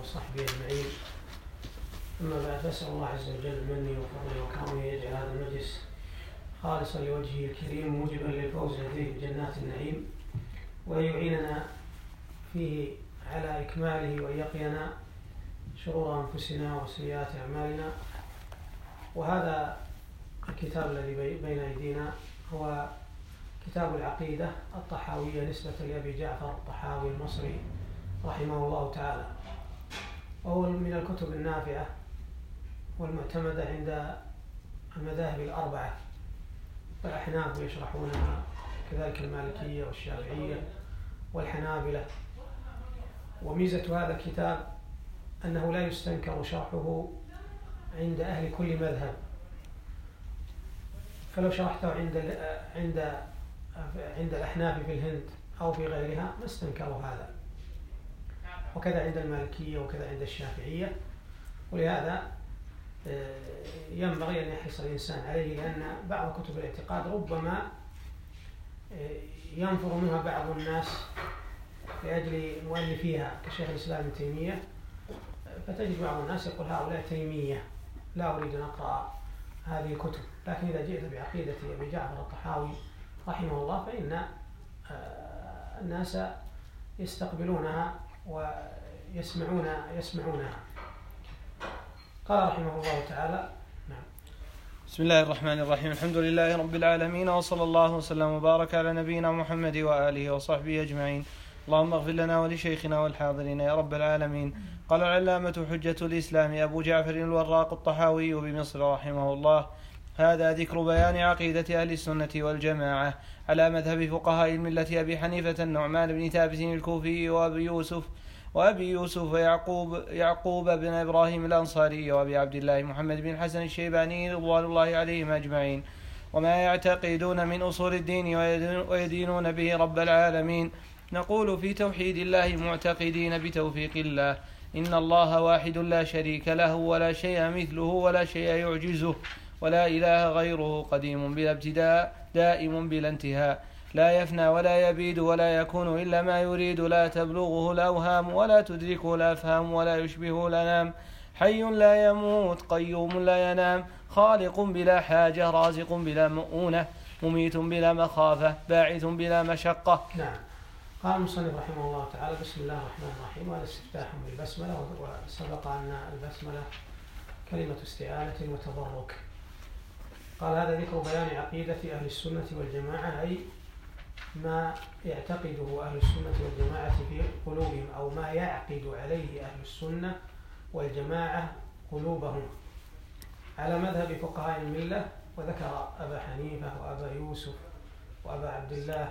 وصحبه أجمعين. أما بعد، فأسأل الله عز وجل مني وفضله وكرمه يجعل هذا المجلس خالصا لوجهه الكريم موجبا للفوز لديه بجنات النعيم، وأن يعيننا فيه على إكماله، وأن يقينا شرور أنفسنا وسيئات أعمالنا. وهذا الكتاب الذي بين أيدينا هو كتاب العقيدة الطحاوية نسبة لأبي جعفر الطحاوي المصري رحمه الله تعالى، وهو من الكتب النافعة والمعتمدة عند المذاهب الأربعة، فالأحناف يشرحونها، كذلك المالكية والشافعية والحنابلة. وميزة هذا الكتاب أنه لا يستنكر شرحه عند أهل كل مذهب، فلو شرحته عند الأحناف في الهند أو في غيرها ما استنكروا هذا، وكذا عند المالكية وكذا عند الشافعية. ولهذا ينبغي أن يحرص الإنسان عليه، لأن بعض كتب الاعتقاد ربما ينفر منها بعض الناس لأجل مؤلفيها كشيخ الإسلام ابن تيمية، فتجد بعض الناس يقول هؤلاء تيمية، لا أريد أن أقرأ هذه الكتب. لكن إذا جئت بعقيدة أبي جعفر الطحاوي رحمه الله فإن الناس يستقبلونها ويسمعونها. قال رحمه الله تعالى: نعم. بسم الله الرحمن الرحيم. الحمد لله رب العالمين، وصلى الله وسلم وبارك على نبينا محمد وآله وصحبه أجمعين. اللهم اغفر لنا ولشيخنا والحاضرين يا رب العالمين. قال العلامة حجة الإسلام أبو جعفر الوراق الطحاوي بمصر رحمه الله: هذا ذكر بيان عقيدة أهل السنة والجماعة على مذهب فقهاء الملة أبي حنيفة النعمان بن ثابت الكوفي وأبي يوسف يعقوب بن إبراهيم الأنصاري وأبي عبد الله محمد بن حسن الشيباني رضوان الله عليهم أجمعين، وما يعتقدون من أصول الدين ويدينون به رب العالمين. نقول في توحيد الله معتقدين بتوفيق الله: إن الله واحد لا شريك له ولا شيء مثله ولا شيء يعجزه ولا إله غيره، قديم بلا ابتداء دائم بلا انتهاء، لا يفنى ولا يبيد ولا يكون إلا ما يريد، لا تبلغه الأوهام ولا تدركه الأفهام ولا يشبهه الأنام، حي لا يموت قيوم لا ينام، خالق بلا حاجة رازق بلا مؤونة، مميت بلا مخافة باعث بلا مشقة. نعم. قال المصنف رحمه الله تعالى: بسم الله الرحمن الرحيم. وهذا استفتاح بالبسملة، وسبق أن البسملة كلمة استعانة وتبرك. قال: هذا ذكر بيان عقيدة أهل السنة والجماعة، أي ما يعتقده أهل السنة والجماعة في قلوبهم، أو ما يعقد عليه أهل السنة والجماعة قلوبهم على مذهب فقهاء الملة. وذكر أبا حنيفة وأبا يوسف وأبا عبد الله،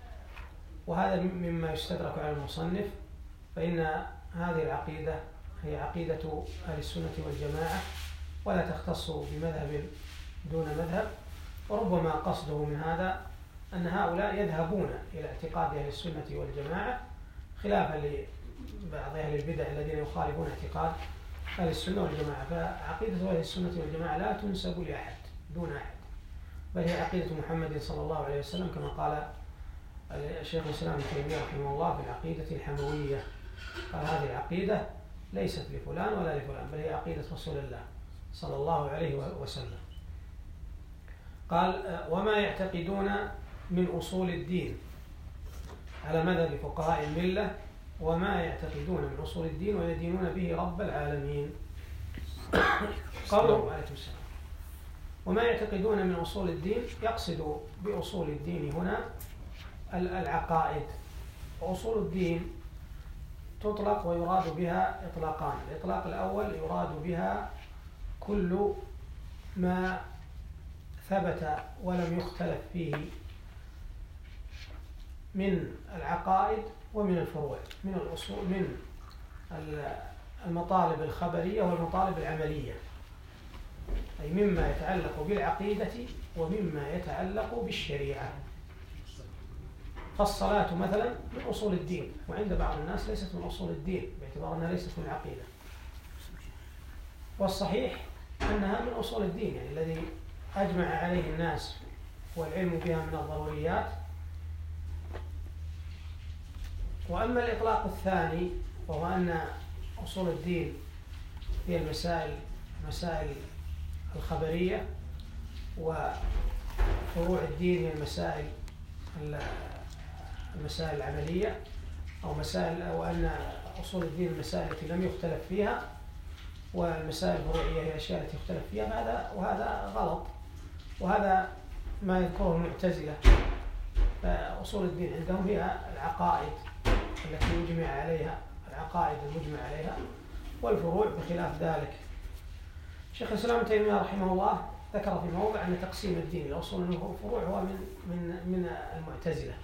وهذا مما يستدرك على المصنف، فإن هذه العقيدة هي عقيدة أهل السنة والجماعة، ولا تختص بمذهب دون مذهب. وربما قصده من هذا أن هؤلاء يذهبون إلى اعتقاد أهل السنة والجماعة، خلافا لبعض أهل البدع الذين يخالفون اعتقاد أهل السنة والجماعة. فعقيدة أهل السنة والجماعة لا تنسب لأحد دون أحد، بل هي عقيدة محمد صلى الله عليه وسلم، كما قال الشيخ الإسلام ابن تيمية رحمه الله في العقيدة الحموية. قال: هذه العقيدة ليست لفلان ولا لفلان، بل هي عقيدة رسول الله صلى الله عليه وسلم. قال: وما يعتقدون من أصول الدين على مذهب فقهاء الملة، وما يعتقدون من أصول الدين ويدينون به رب العالمين. قالوا عليكم السلام. وما يعتقدون من أصول الدين، يقصد بأصول الدين هنا العقائد. وأصول الدين تطلق ويراد بها إطلاقان. الإطلاق الأول يراد بها كل ما ثبت ولم يختلف فيه من العقائد ومن الفروع، من الأصول، من المطالب الخبرية والمطالب العملية، أي مما يتعلق بالعقيدة ومما يتعلق بالشريعة. فالصلاة مثلا من أصول الدين، وعند بعض الناس ليست من أصول الدين باعتبار أنها ليست من العقيدة. والصحيح أنها من أصول الدين، يعني الذي أجمع عليه الناس والعلم بها من الضروريات. وأما الإطلاق الثاني وهو أن أصول الدين هي المسائل الخبرية، وفروع الدين هي المسائل العملية، أو أن أصول الدين المسائل التي لم يختلف فيها، والمسائل الفروعية هي الأشياء التي يختلف فيها. وهذا غلط، وهذا ما يذكره المعتزلة. فأصول الدين عندهم هي العقائد التي يجمع عليها، العقائد المجمع عليها، والفروع بخلاف ذلك. شيخ الإسلام ابن تيمية رحمه الله ذكر في موضع أن تقسيم الدين إلى أصول والفروع هو من المعتزلة،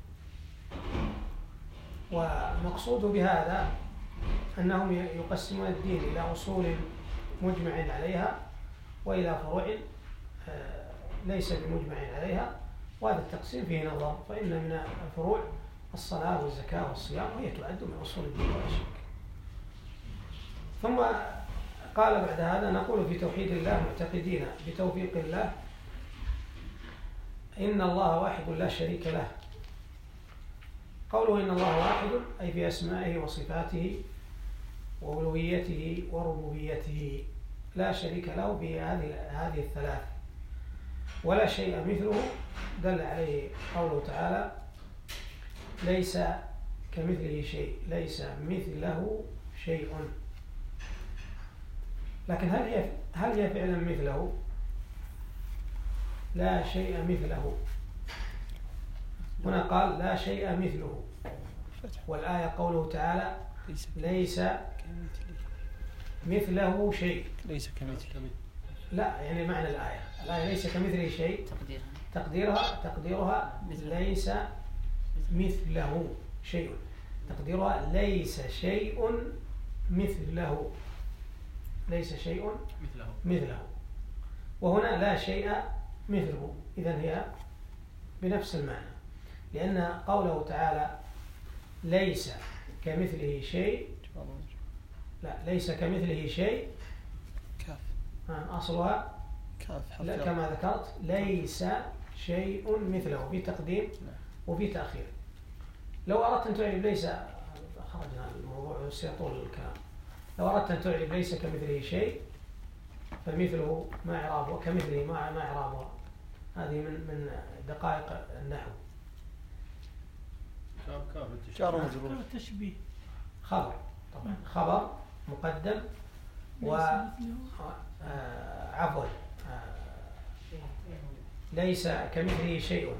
ومقصوده بهذا أنهم يقسمون الدين إلى أصول مجمع عليها وإلى فروع ليس بمجمع عليها، وهذا التقسيم فيه نظر. فإن من الفروع الصلاة والزكاة والصيام، وهي تعد من أصول الدين ولا شك. ثم قال بعد هذا: نقول في توحيد الله معتقدين بتوفيق الله إن الله واحد لا شريك له. قوله إن الله واحد أي في أسمائه وصفاته وألوهيته وربوبيته، لا شريك له في هذه الثلاث، ولا شيء مثله. دل عليه قوله تعالى: ليس كمثله شيء، ليس مثله شيء. لكن هل هي فعلا مثله؟ لا شيء مثله. هنا قال لا شيء مثله، والآية قوله تعالى: ليس مثله شيء. ليس كمثله. لا، يعني معنى الآية ليس كمثله شيء، تقديرها ليس مثله شيء، تقديرها ليس شيء مثله، ليس شيء مثله. وهنا لا شيء مثله، إذن هي بنفس المعنى، لأن قوله تعالى ليس كمثله شيء، لا، ليس كمثله شيء أصلها كما ذكرت ليس شيء مثله، في تقديم وفي تأخير. لو أردت أن تعرف ليس، خرجنا الموضوع سيطول الكلام، لو أردت أن تعرف ليس كمثله شيء فمثله ما إعرابه، كمثله ما إعرابه. هذه من دقائق النحو. جار ومجرور، تشبيه، خبر، طبعا خبر مقدم، عفوا ليس كمثله شيء،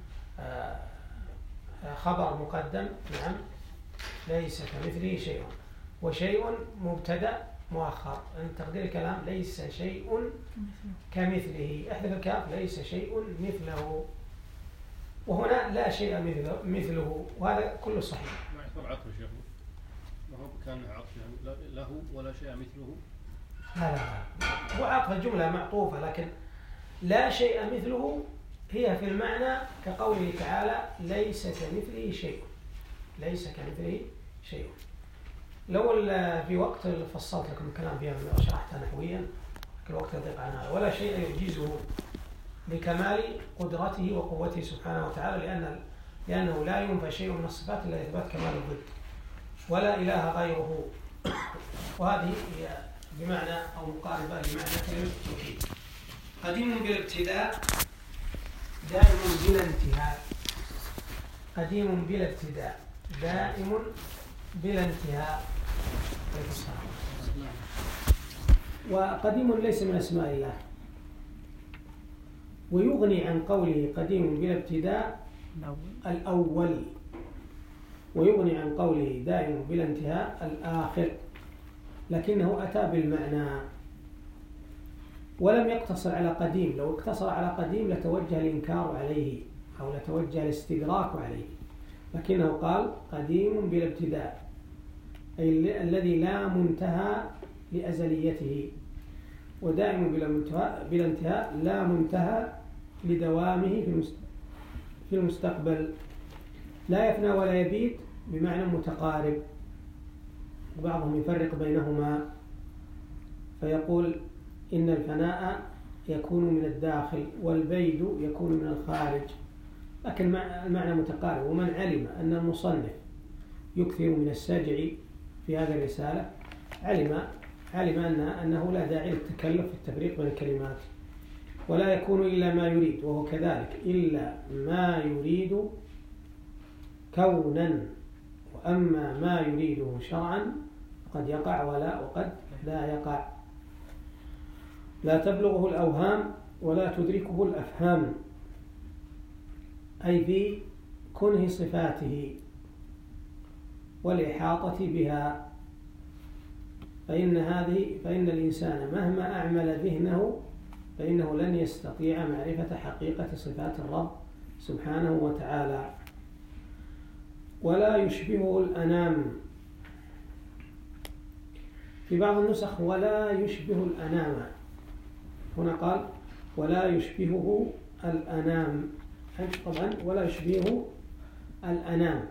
خبر مقدم، نعم، ليس كمثله شيء، وشيء مبتدأ مؤخر. تقدير الكلام ليس شيء كمثله، احذف الكاف، ليس شيء مثله. وهنا لا شيء مثله، وهذا كله صحيح. ما يعتبر عطف شيخ، ما هو كان عطف له ولا شيء مثله. لا، هو عطف الجملة معطوفة، لكن لا شيء مثله هي في المعنى كقوله تعالى ليس كمثله شيء، ليس كمثله شيء. لو في وقت فصلت لكم الكلام فيها وشرحتها نحويا، الوقت يضيق عن هذا. ولا شيء يعجزه لكمال قدرته وقوته سبحانه وتعالى، لأنه لا ينفى شيء من الصفات إلا إثبات كمال الضد، ولا إله غيره. وهذه هي بمعنى أو مقاربة لمعنى كلمة التوحيد. قديم بالابتداء، دائم بلا انتهاء. قديم بلا ابتداء، دائم بلا انتهاء. وقديم ليس من أسماء الله، ويغني عن قوله قديم بلا ابتداء الأول، ويغني عن قوله دائم بلا انتهاء الآخر، لكنه أتى بالمعنى ولم يقتصر على قديم. لو اقتصر على قديم لتوجه الإنكار عليه أو لتوجه الاستدراك عليه، لكنه قال قديم بلا ابتداء، أي الذي لا منتهى لأزليته، ودائم بلا انتهاء لا منتهى لدوامه في المستقبل. لا يفنى ولا يبيد بمعنى متقارب، وبعضهم يفرق بينهما فيقول إن الفناء يكون من الداخل والبيد يكون من الخارج، لكن المعنى متقارب. ومن علم أن المصنف يكثر من السجع في هذه الرسالة علم أنه لا داعي للتكلف في التفريق بين الكلمات، ولا يكون إلا ما يريد، وهو كذلك إلا ما يريد كونا، وأما ما يريده شرعا قد يقع وقد لا يقع. لا تبلغه الأوهام ولا تدركه الأفهام، أي في كنه صفاته والإحاطة بها، فإن الإنسان مهما أعمل ذهنه فإنه لن يستطيع معرفة حقيقة صفات الرب سبحانه وتعالى. ولا يشبهه الأنام، في بعض النسخ ولا يشبه الأنام، هنا قال ولا يشبهه الأنام، طبعا ولا يشبهه الأنام.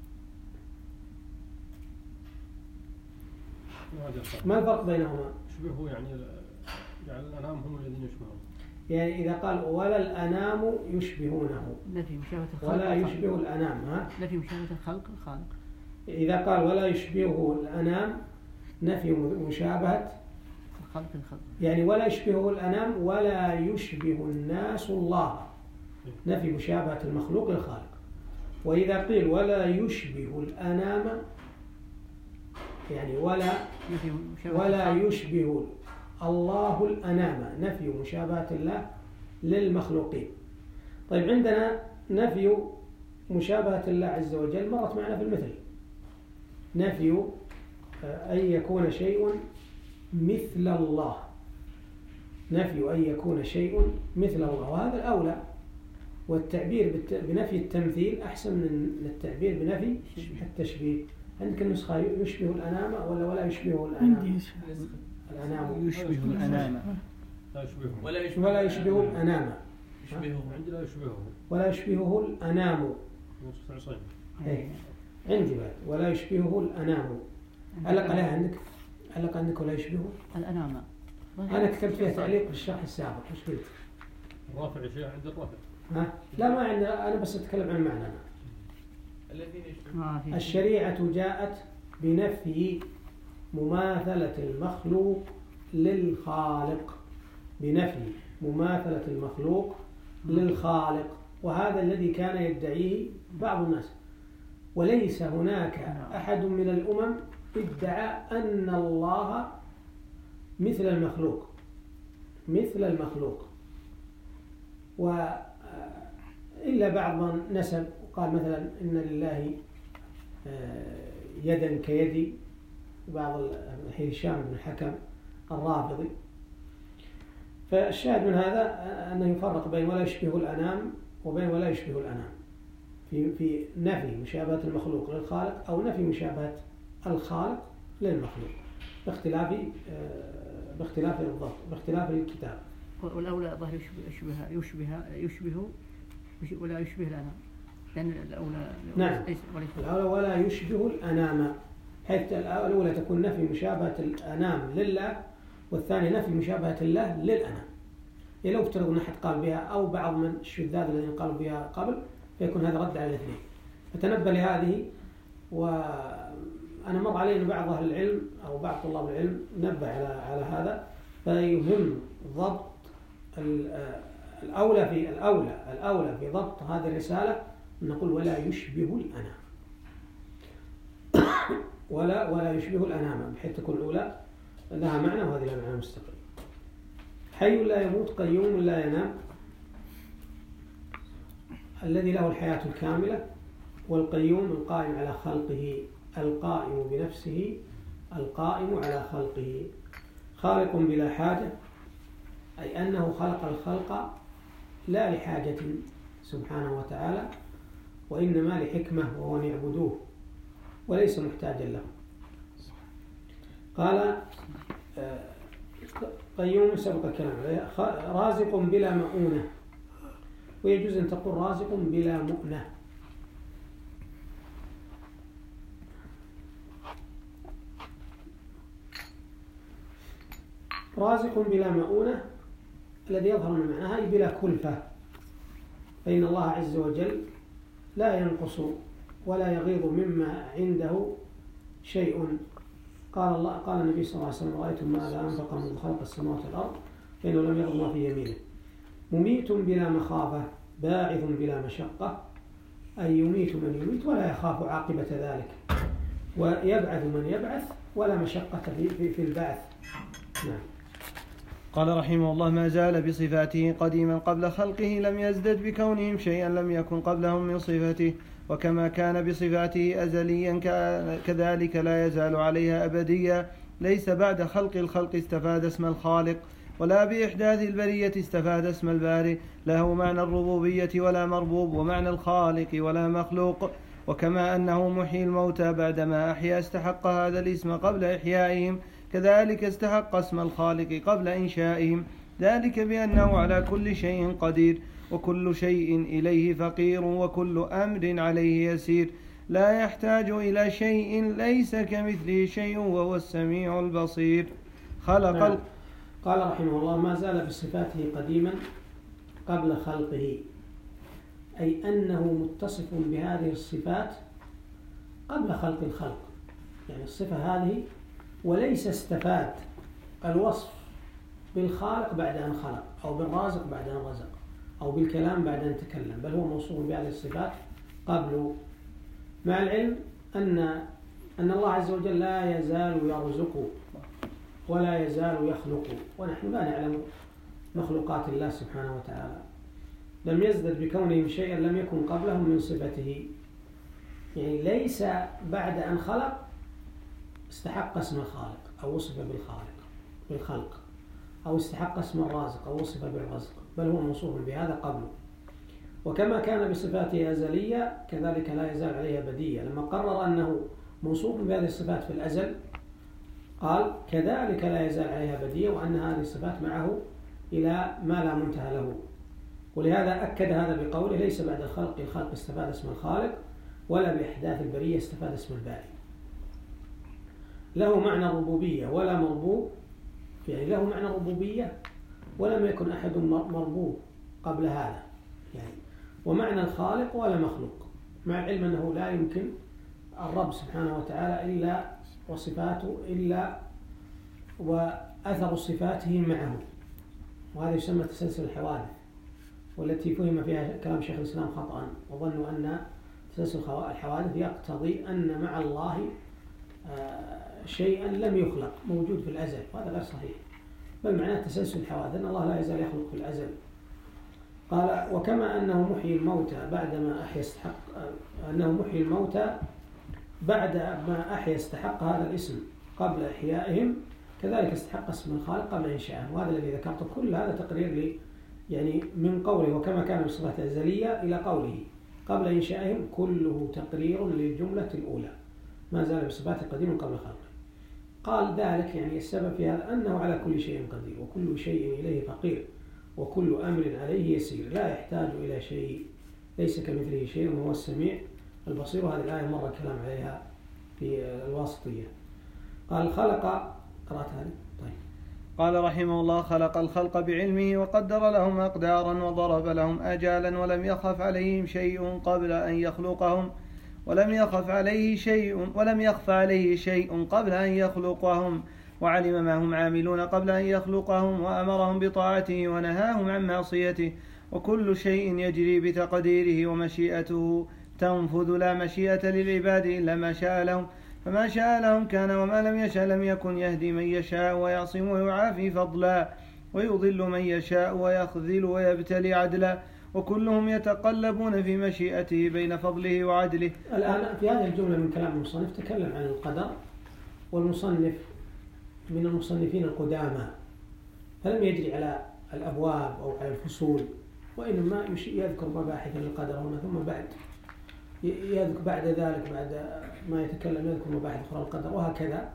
ما الفرق بينهما؟ يشبهه يعني الأنام هم الذين يشبهون، يعني إذا قال ولا الأنام يشبهونه نفي مشابهة الخلق ولا يشبه الأنام، نفي مشابهة الخلق. إذا قال ولا يشبهه الأنام نفي مشابهة الخلق، يعني ولا يشبهه الأنام ولا يشبه الناس الله، نفي مشابهة المخلوق للخالق. وإذا قيل ولا يشبه الأنام يعني ولا يشبه الله الأنام، نفي مشابهة الله للمخلوقين. طيب عندنا نفي مشابهة الله عز وجل مرت معنا في المثل، نفي أن يكون شيء مثل الله، نفي أن يكون شيء مثل الله، وهذا الأولى، والتعبير بنفي التمثيل أحسن من التعبير بنفي التشبيه. عندك النسخة يشبه الأنام ولا يشبه الأنام؟ الأنام يشبه الأنام ولا يشبه الأنام، عندنا يشبهه ولا يشبهه الأنام، عندي بعد ولا يشبهه الأنام. علق عليها عندك ولا يشبهه الأنام. أنا كتبت فيها تعليق بالشرح السابق، وش قلت؟ الرافع شيء عند الرافع. لا ما عندنا، أنا بس أتكلم عن المعنى. الشريعة جاءت بنفي مماثلة المخلوق للخالق، بنفي مماثلة المخلوق للخالق، وهذا الذي كان يدعيه بعض الناس. وليس هناك أحد من الأمم ادعى أن الله مثل المخلوق، إلا بعض من نسب وقال مثلا إن لله يدا كيدي، بعض هشام بن الحكم الرافضي. فالشاهد من هذا أنه يفرق بين ولا يشبه الأنام وبين ولا يشبه الأنام في نفي مشابهة المخلوق للخالق أو نفي مشابهة الخالق للمخلوق باختلاف الضبط، باختلاف الكتاب. والأولى ظاهر يشبه ولا يشبه الأنام، لأن الأولى نعم الأولى ولا يشبه الأنام، حيث الأولى تكون نفي مشابهة الأنام لله، والثاني نفي مشابهة الله للأنام. يعني لو افترض أن أحد قال بها أو بعض من الشذاذ الذين قالوا بها قبل فيكون هذا رد على الاثنين. فتنبه لهذه. وأنا مر علي أن بعض أهل العلم أو بعض طلاب العلم نبه على هذا، فيهم ضبط الأولى في ضبط هذه الرسالة أن نقول ولا يشبه الأنام ولا يشبه الأنام، بحيث تكون الأولى لها معنى وهذه لها معنى مستقل. حي لا يموت قيوم لا ينام، الذي له الحياة الكاملة، والقيوم القائم على خلقه، القائم بنفسه، القائم على خلقه، خالق بلا حاجة، أي أنه خلق الخلق لا لحاجة سبحانه وتعالى، وإنما لحكمة وهو أن يعبدوه، وليس محتاجا له. قال قيوم سبق الكلام عليه، رازق بلا مؤونة، ويجوز أن تقول رازق بلا مؤنة. رازق بلا مؤونة الذي يظهر من معناها أي بلا كلفة، فإن الله عز وجل لا ينقص ولا يغيض مما عنده شيء. قال النبي صلى الله عليه وسلم: رأيتم ماذا أنفق منذ خلق السماوات والأرض فإنه لم يغض ما في يمينه. مميت بلا مخافة، باعث بلا مشقة، أي يميت من يميت ولا يخاف عاقبة ذلك، ويبعث من يبعث ولا مشقة في البعث. نعم. قال رحمه الله: ما زال بصفاته قديما قبل خلقه، لم يزدد بكونهم شيئا لم يكن قبلهم من صفته، وكما كان بصفاته أزليا كذلك لا يزال عليها أبديا. ليس بعد خلق الخلق استفاد اسم الخالق، ولا بإحداث البرية استفاد اسم البارئ. له معنى الربوبية ولا مربوب، ومعنى الخالق ولا مخلوق. وكما أنه محيي الموتى بعدما أحيا استحق هذا الاسم قبل إحيائهم، كذلك استحق اسم الخالق قبل إنشائهم، ذلك بأنه على كل شيء قدير، وكل شيء إليه فقير، وكل أمر عليه يسير، لا يحتاج إلى شيء، ليس كمثله شيء، وهو السميع البصير. خلق قال رحمه الله: ما زال بصفاته قديما قبل خلقه، أي أنه متصف بهذه الصفات قبل خلق الخلق، يعني الصفة هذه، وليس استفاد الوصف بالخالق بعد أن خلق، أو بالرازق بعد أن رزق، أو بالكلام بعد أن تكلم، بل هو موصوف بهذه الصفات قبل، مع العلم أن الله عز وجل لا يزال يرزق ولا يزال يخلق، ونحن لا نعلم مخلوقات الله سبحانه وتعالى. لم يزدد بكونهم شيئا لم يكن قبلهم من صفته، يعني ليس بعد أن خلق استحق اسم الخالق أو وصف بالخلق، أو استحق اسم الرازق أو وصف بالرزق، بل هو موصوف بهذا قبله. وكما كان بصفاته أزلية كذلك لا يزال عليها أبدية. لما قرر أنه موصوف بهذه الصفات في الأزل قال: كذلك لا يزال عليها أبدية، وأن هذه الصفات معه إلى ما لا منتهى له. ولهذا أكد هذا بقوله: ليس بعد الخلق استفاد اسم الخالق، ولا بإحداث البرية استفاد اسم البارئ. له معنى الربوبية ولا مربوب، يعني له معنى الربوبية ولم يكن أحد مربوب قبل هذا، يعني ومعنى الخالق ولا مخلوق، مع العلم أنه لا يمكن الرب سبحانه وتعالى إلا وصفاته إلا وأثر صفاته معه، وهذا يسمى تسلسل الحوادث، والتي فهم فيها كلام شيخ الإسلام خطأ، وظنوا أن تسلسل الحوادث يقتضي أن مع الله شيئا لم يخلق موجود في الأزل، وهذا غير صحيح، بل معناه تسلسل الحوادث أن الله لا يزال يخلق في الأزل. قال: وكما أنه محيي الموتى بعدما أحيا استحق هذا الاسم قبل إحيائهم، كذلك استحق اسم الخالق قبل إنشائهم. وهذا الذي ذكرته كل هذا تقرير يعني من قوله وكما كان بصفة أزلية إلى قوله قبل إنشائهم، كله تقرير للجملة الأولى، ما زال بصفاته قديم قبل خلقه. قال ذلك يعني السبب في هذا أنه على كل شيء قدير، وكل شيء إليه فقير، وكل أمر عليه يسير، لا يحتاج إلى شيء، ليس كمثله شيء، وهو السميع البصير. وهذه الآية مر الكلام عليها في الواسطية. قال: خلق، قرأت هذه؟ طيب. قال رحمه الله: خلق الخلق بعلمه، وقدر لهم أقدارا، وضرب لهم آجالا، ولم يخف عليهم شيء قبل أن يخلقهم، ولم يخف عليه شيء قبل أن يخلقهم، وعلم ما هم عاملون قبل أن يخلقهم، وأمرهم بطاعته ونهاهم عن معصيته، وكل شيء يجري بتقديره، ومشيئته تنفذ، لا مشيئة للعباد إلا ما شاء لهم، فما شاء لهم كان، وما لم يشاء لم يكن. يهدي من يشاء ويعصم ويعافي فضلا، ويضل من يشاء ويخذل ويبتلي عدلا، وكلهم يتقلبون في مشيئته بين فضله وعدله. الآن في هذه الجملة من كلام المصنف تكلم عن القدر، والمصنف من المصنفين القدامى، فلم يجري على الأبواب أو على الفصول، وإنما يذكر مباحث للقدر هنا، ثم يذكر بعد ذلك بعد ما يتكلم يذكر مباحث أخرى القدر، وهكذا.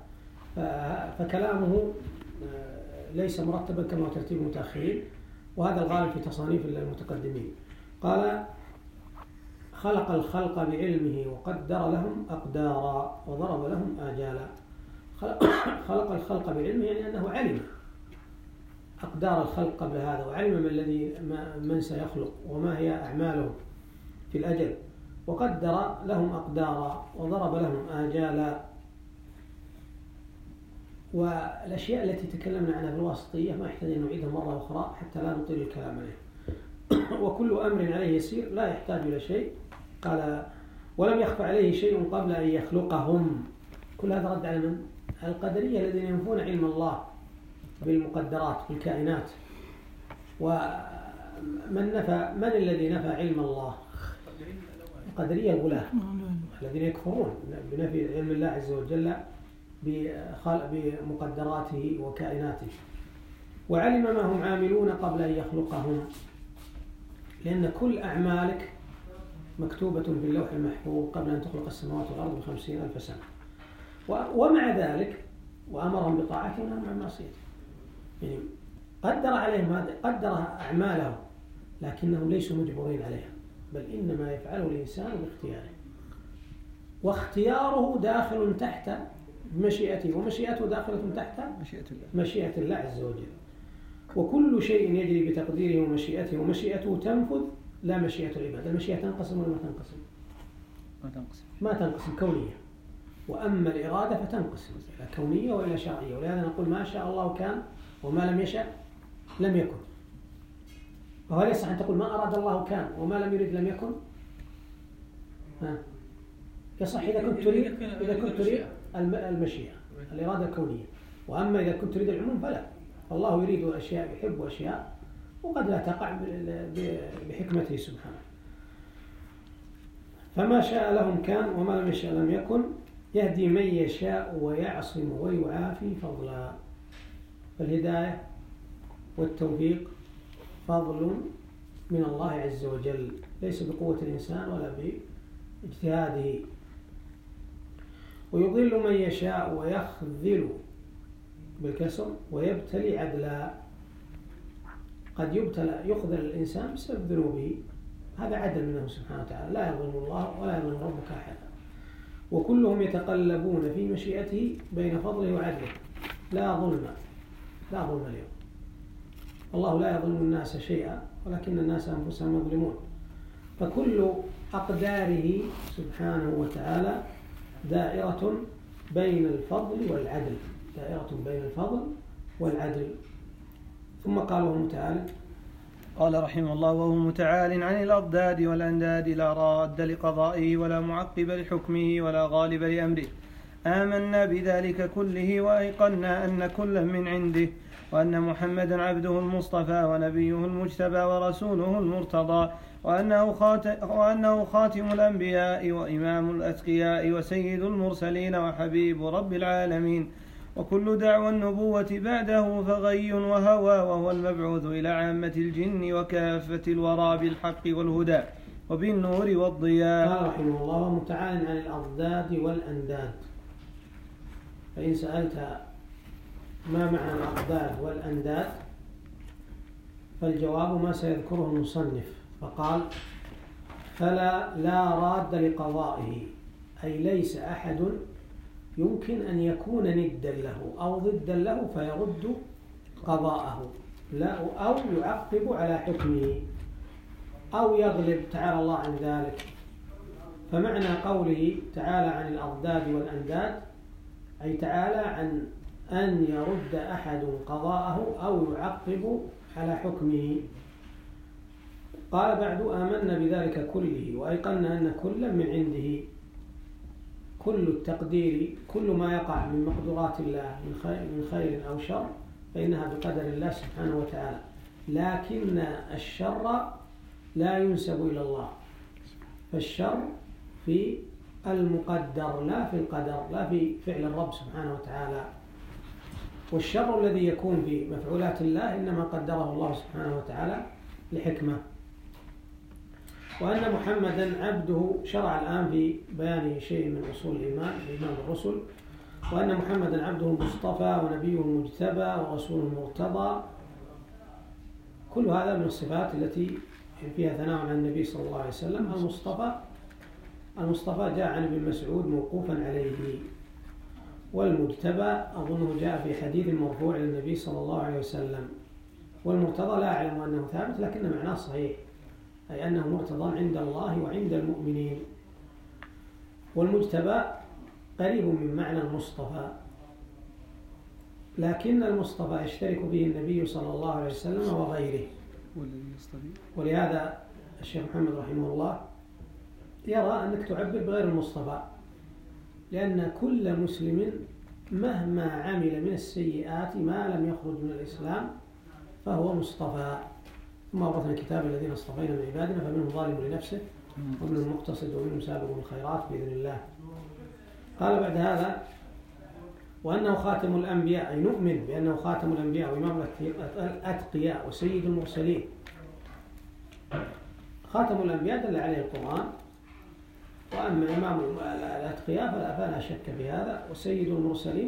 فكلامه ليس مرتبا كما ترتيب المتأخرين، وهذا الغالب في تصانيف المتقدمين. قال: خلق الخلق بعلمه، وقدر لهم أقدارا، وضرب لهم آجالا. خلق الخلق بعلمه يعني أنه علم أقدار الخلق قبل هذا، وعلم من سيخلق وما هي أعماله في الأجل، وقدر لهم أقدارا، وضرب لهم آجالا. والأشياء التي تكلمنا عنها في الواسطية ما يحتاج أن نعيدها مرة أخرى حتى لا نطيل الكلام عليه. وكل أمر عليه يسير لا يحتاج إلى شيء. قال ولم يخف عليه شيء قبل أن يخلقهم. كل هذا رد على من؟ القدرية الذين ينفون علم الله بالمقدرات بالكائنات. ومن الذي نفى علم الله؟ القدرية الغلاة الذين يكفرون بنفي علم الله عز وجل بمقدراته وكائناته. وعلم ما هم عاملون قبل أن يخلقهم، لأن كل أعمالك مكتوبة في اللوح المحفوظ قبل أن تخلق السماوات والأرض ب50,000 سنة. ومع ذلك وأمرهم بطاعته ونهاهم عن معصيته. يعني قدر عليهم هذا، قدر أعمالهم، لكنهم ليسوا مجبورين عليها، بل إنما يفعله الإنسان باختياره، واختياره داخل تحت مشيئته، ومشيئته داخلة تحت مشيئة الله عز وجل. وكل شيء يجري بتقديره ومشيئته، ومشيئته تنفذ لا مشيئة العباد. المشيئة تنقسم ولا ما تنقسم؟ ما تنقسم، كونية. وأما الإرادة فتنقسم إلى كونية وإلى شرعية. ولهذا نقول ما شاء الله كان وما لم يشاء لم يكن. وهل يصح أن تقول ما أراد الله كان وما لم يريد لم يكن؟ يصح إذا كنت تريد المشيئة الإرادة الكونية. وأما إذا كنت تريد العموم فلا. الله يريد أشياء، يحب أشياء، وقد لا تقع بحكمته سبحانه. فما شاء لهم كان وما لم يشاء لم يكن. يهدي من يشاء ويعصم ويعافي فضلا. فالهداية والتوفيق فضل من الله عز وجل، ليس بقوة الإنسان ولا باجتهاده. ويضل من يشاء ويخذل بالكسر ويبتلي عدلا. قد يخذل الإنسان بسبب ذنوبه، هذا عدل منه سبحانه وتعالى. لا يظلم الله ولا يظلم ربك أحدا. وكلهم يتقلبون في مشيئته بين فضله وعدله. لا ظلم اليوم. الله لا يظلم الناس شيئا ولكن الناس أنفسهم يظلمون. فكل أقداره سبحانه وتعالى دائرة بين الفضل والعدل، ثم قال وهو متعال. قال رحمه الله وهو متعال عن الأضداد والأنداد، لا راد لقضائه ولا معقب لحكمه ولا غالب لأمره. آمنا بذلك كله وأيقنا أن كلا من عنده، وأن محمدا عبده المصطفى ونبيه المجتبى ورسوله المرتضى، وأنه خاتم الأنبياء وإمام الأتقياء وسيد المرسلين وحبيب رب العالمين. وكل دعوى النبوة بعده فغي وهوى، وهو المبعوث إلى عامة الجن وكافة الورى بالحق والهدى وبالنور والضياء. قال رحمه الله متعال عن الأضداد والأنداد. فإن سألت ما معنى الأضداد والأنداد فالجواب ما سيذكره المصنف. فقال لا راد لقضائه، أي ليس أحد يمكن أن يكون ندا له أو ضدا له فيرد قضاءه، لا أو يعقب على حكمه أو يغلب تعالى الله عن ذلك. فمعنى قوله تعالى عن الأضداد والأنداد أي تعالى عن أن يرد أحد قضاءه أو يعقب على حكمه. قال بعد آمنا بذلك كله وأيقنا أن كلا من عنده. كل التقدير، كل ما يقع من مقدورات الله من خير أو شر فإنها بقدر الله سبحانه وتعالى، لكن الشر لا ينسب إلى الله، فالشر في المقدر لا في القدر، لا في فعل الرب سبحانه وتعالى. والشر الذي يكون في مفعولات الله إنما قدره الله سبحانه وتعالى لحكمة. وأن محمدا عبده، شرع الآن في بيان شيء من أصول الإيمان بالرسل. وأن محمدا عبده المصطفى ونبيه المجتبى ورسوله المرتضى. كل هذا من الصفات التي فيها ثناء على النبي صلى الله عليه وسلم. المصطفى جاء عن ابن مسعود موقوفا عليه. والمجتبى أظنه جاء في حديث مرفوع للنبي صلى الله عليه وسلم. والمرتضى لا أعلم أنه ثابت لكن معناه صحيح، أي أنه مرتضى عند الله وعند المؤمنين. والمجتبى قريب من معنى المصطفى. لكن المصطفى يشترك به النبي صلى الله عليه وسلم وغيره. ولهذا الشيخ محمد رحمه الله يرى أنك تعبر بغير المصطفى، لأن كل مسلم مهما عمل من السيئات ما لم يخرج من الإسلام فهو مصطفى. ثم أورثنا الكتاب الذين اصطفينا من عبادنا فمنهم ظالم لنفسه ومنهم مقتصد ومنهم سابق بالخيرات بإذن الله. قال بعد هذا: وأنه خاتم الأنبياء، أي نؤمن بأنه خاتم الأنبياء وإمام الأتقياء وسيد المرسلين. خاتم الأنبياء دل عليه القرآن، وأما إمام الأتقياء فلا شك في هذا. وسيد المرسلين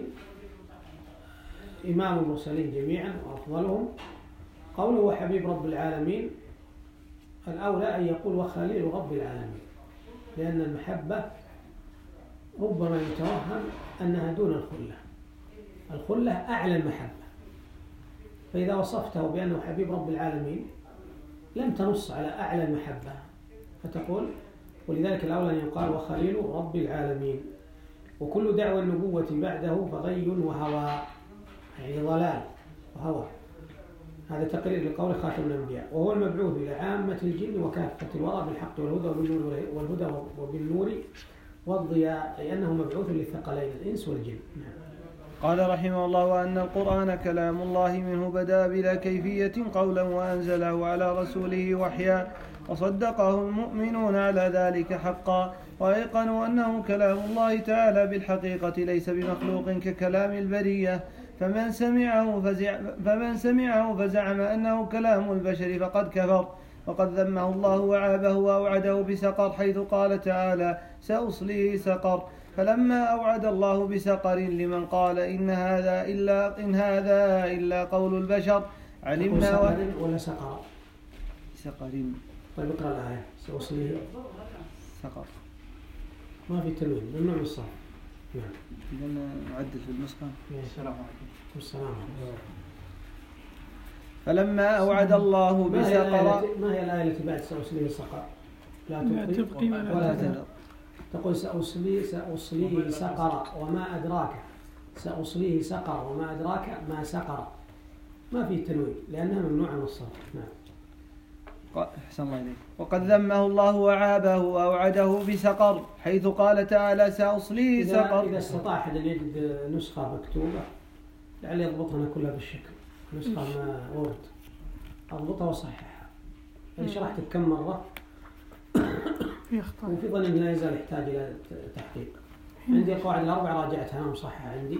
إمام المرسلين جميعا وأفضلهم. قوله وحبيب رب العالمين، الأولى أن يقول وخليل رب العالمين، لأن المحبة ربما يتوهم أنها دون الخلة. الخلة أعلى المحبة، فإذا وصفته بأنه حبيب رب العالمين لم تنص على أعلى المحبة فتقول، ولذلك الأولى أن يقال وخليل رب العالمين. وكل دعوى النبوة بعده فغي وهوى، يعني ضلال وهوى. هذا تقرير لقول خاتم الأنبياء، وهو المبعوث إلى عامة الجن وكافة الورى بالحق والهدى وبالنور والضياء، لأنه مبعوث للثقلين الإنس والجن. قال رحمه الله: وأن القرآن كلام الله منه بدأ بلا كيفية قولا وأنزله على رسوله وحيا، وصدقه المؤمنون على ذلك حقا، وأيقنوا أنه كلام الله تعالى بالحقيقة ليس بمخلوق ككلام البرية. فمن سمعه فزعم أنه كلام البشر فقد كفر، وقد ذمه الله وعابه وأوعده بسقر، حيث قال تعالى: سأصليه سقر. فلما أوعد الله بسقر لمن قال إن هذا إلا قول البشر علمنا سقر ولا سقر؟ سقر. طيب اقرأ الآية: سأصليه سقر. ما في تنوين، ممنوع من الصرف. نعم. إذا نعدل في النسخة. السلام عليكم. السلام. فلما أوعد الله بسقر. ما هي الآية التي بعد سأصليه سقر؟ لا تبقي ولا تذر. تقول سأصليه سقر وما أدراك، سأصليه سقر وما أدراك ما سقر. ما في تنوين لأنها ممنوعة من الصرف. نعم. أحسن الله إليك. وقد ذمه الله وعابه وأوعده بسقر، حيث قال تعالى: سأصليه سقر. إذا استطاع أحد أن يجد نسخة مكتوبة لعلي يضبطنا كلها بالشكل، نسخة ما ورد أضبطها وصححها. أنا شرحت كم مرة وفي ظني لا يزال يحتاج إلى تحقيق. عندي القواعد الأربع راجعتها مصححة عندي،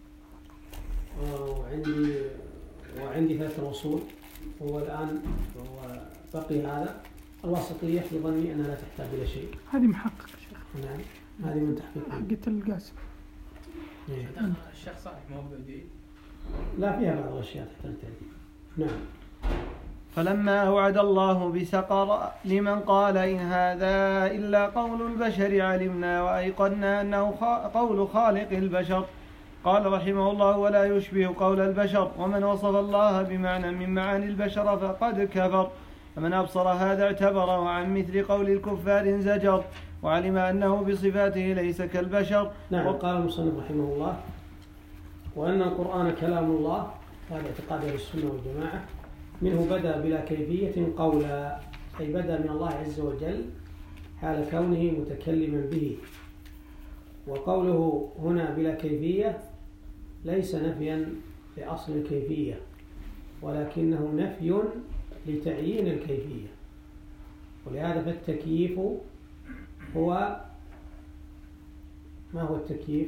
وعندي 3 الأصول، والآن بقي هذا الواسطية في ظني أنها لا تحتاج إلى شيء. هذه محقق يا شيخ. نعم هذه من تحقيق حقة القاسم. الشيخ صالح موضوع جيد. لا فيها بعض الأشياء تحتاج تأديب. نعم. فلما أوعد الله بسقر لمن قال إن هذا إلا قول البشر علمنا وأيقنا أنه قول خالق البشر. قال رحمه الله: ولا يشبه قول البشر، ومن وصف الله بمعنى من معاني البشر فقد كفر. فمن أبصر هذا اعتبر، وعن مثل قول الكفار زجر، وعلم أنه بصفاته ليس كالبشر. نعم. قال المصنف رحمه الله: وأن القرآن كلام الله، هذا اعتقاد أهل السنة والجماعة، منه بدأ بلا كيفية قولا، أي بدأ من الله عز وجل حال كونه متكلما به. وقوله هنا بلا كيفية ليس نفيا لأصل الكيفية، ولكنه نفي لتعيين الكيفية. ولهذا فالتكييف هو ما هو التكييف؟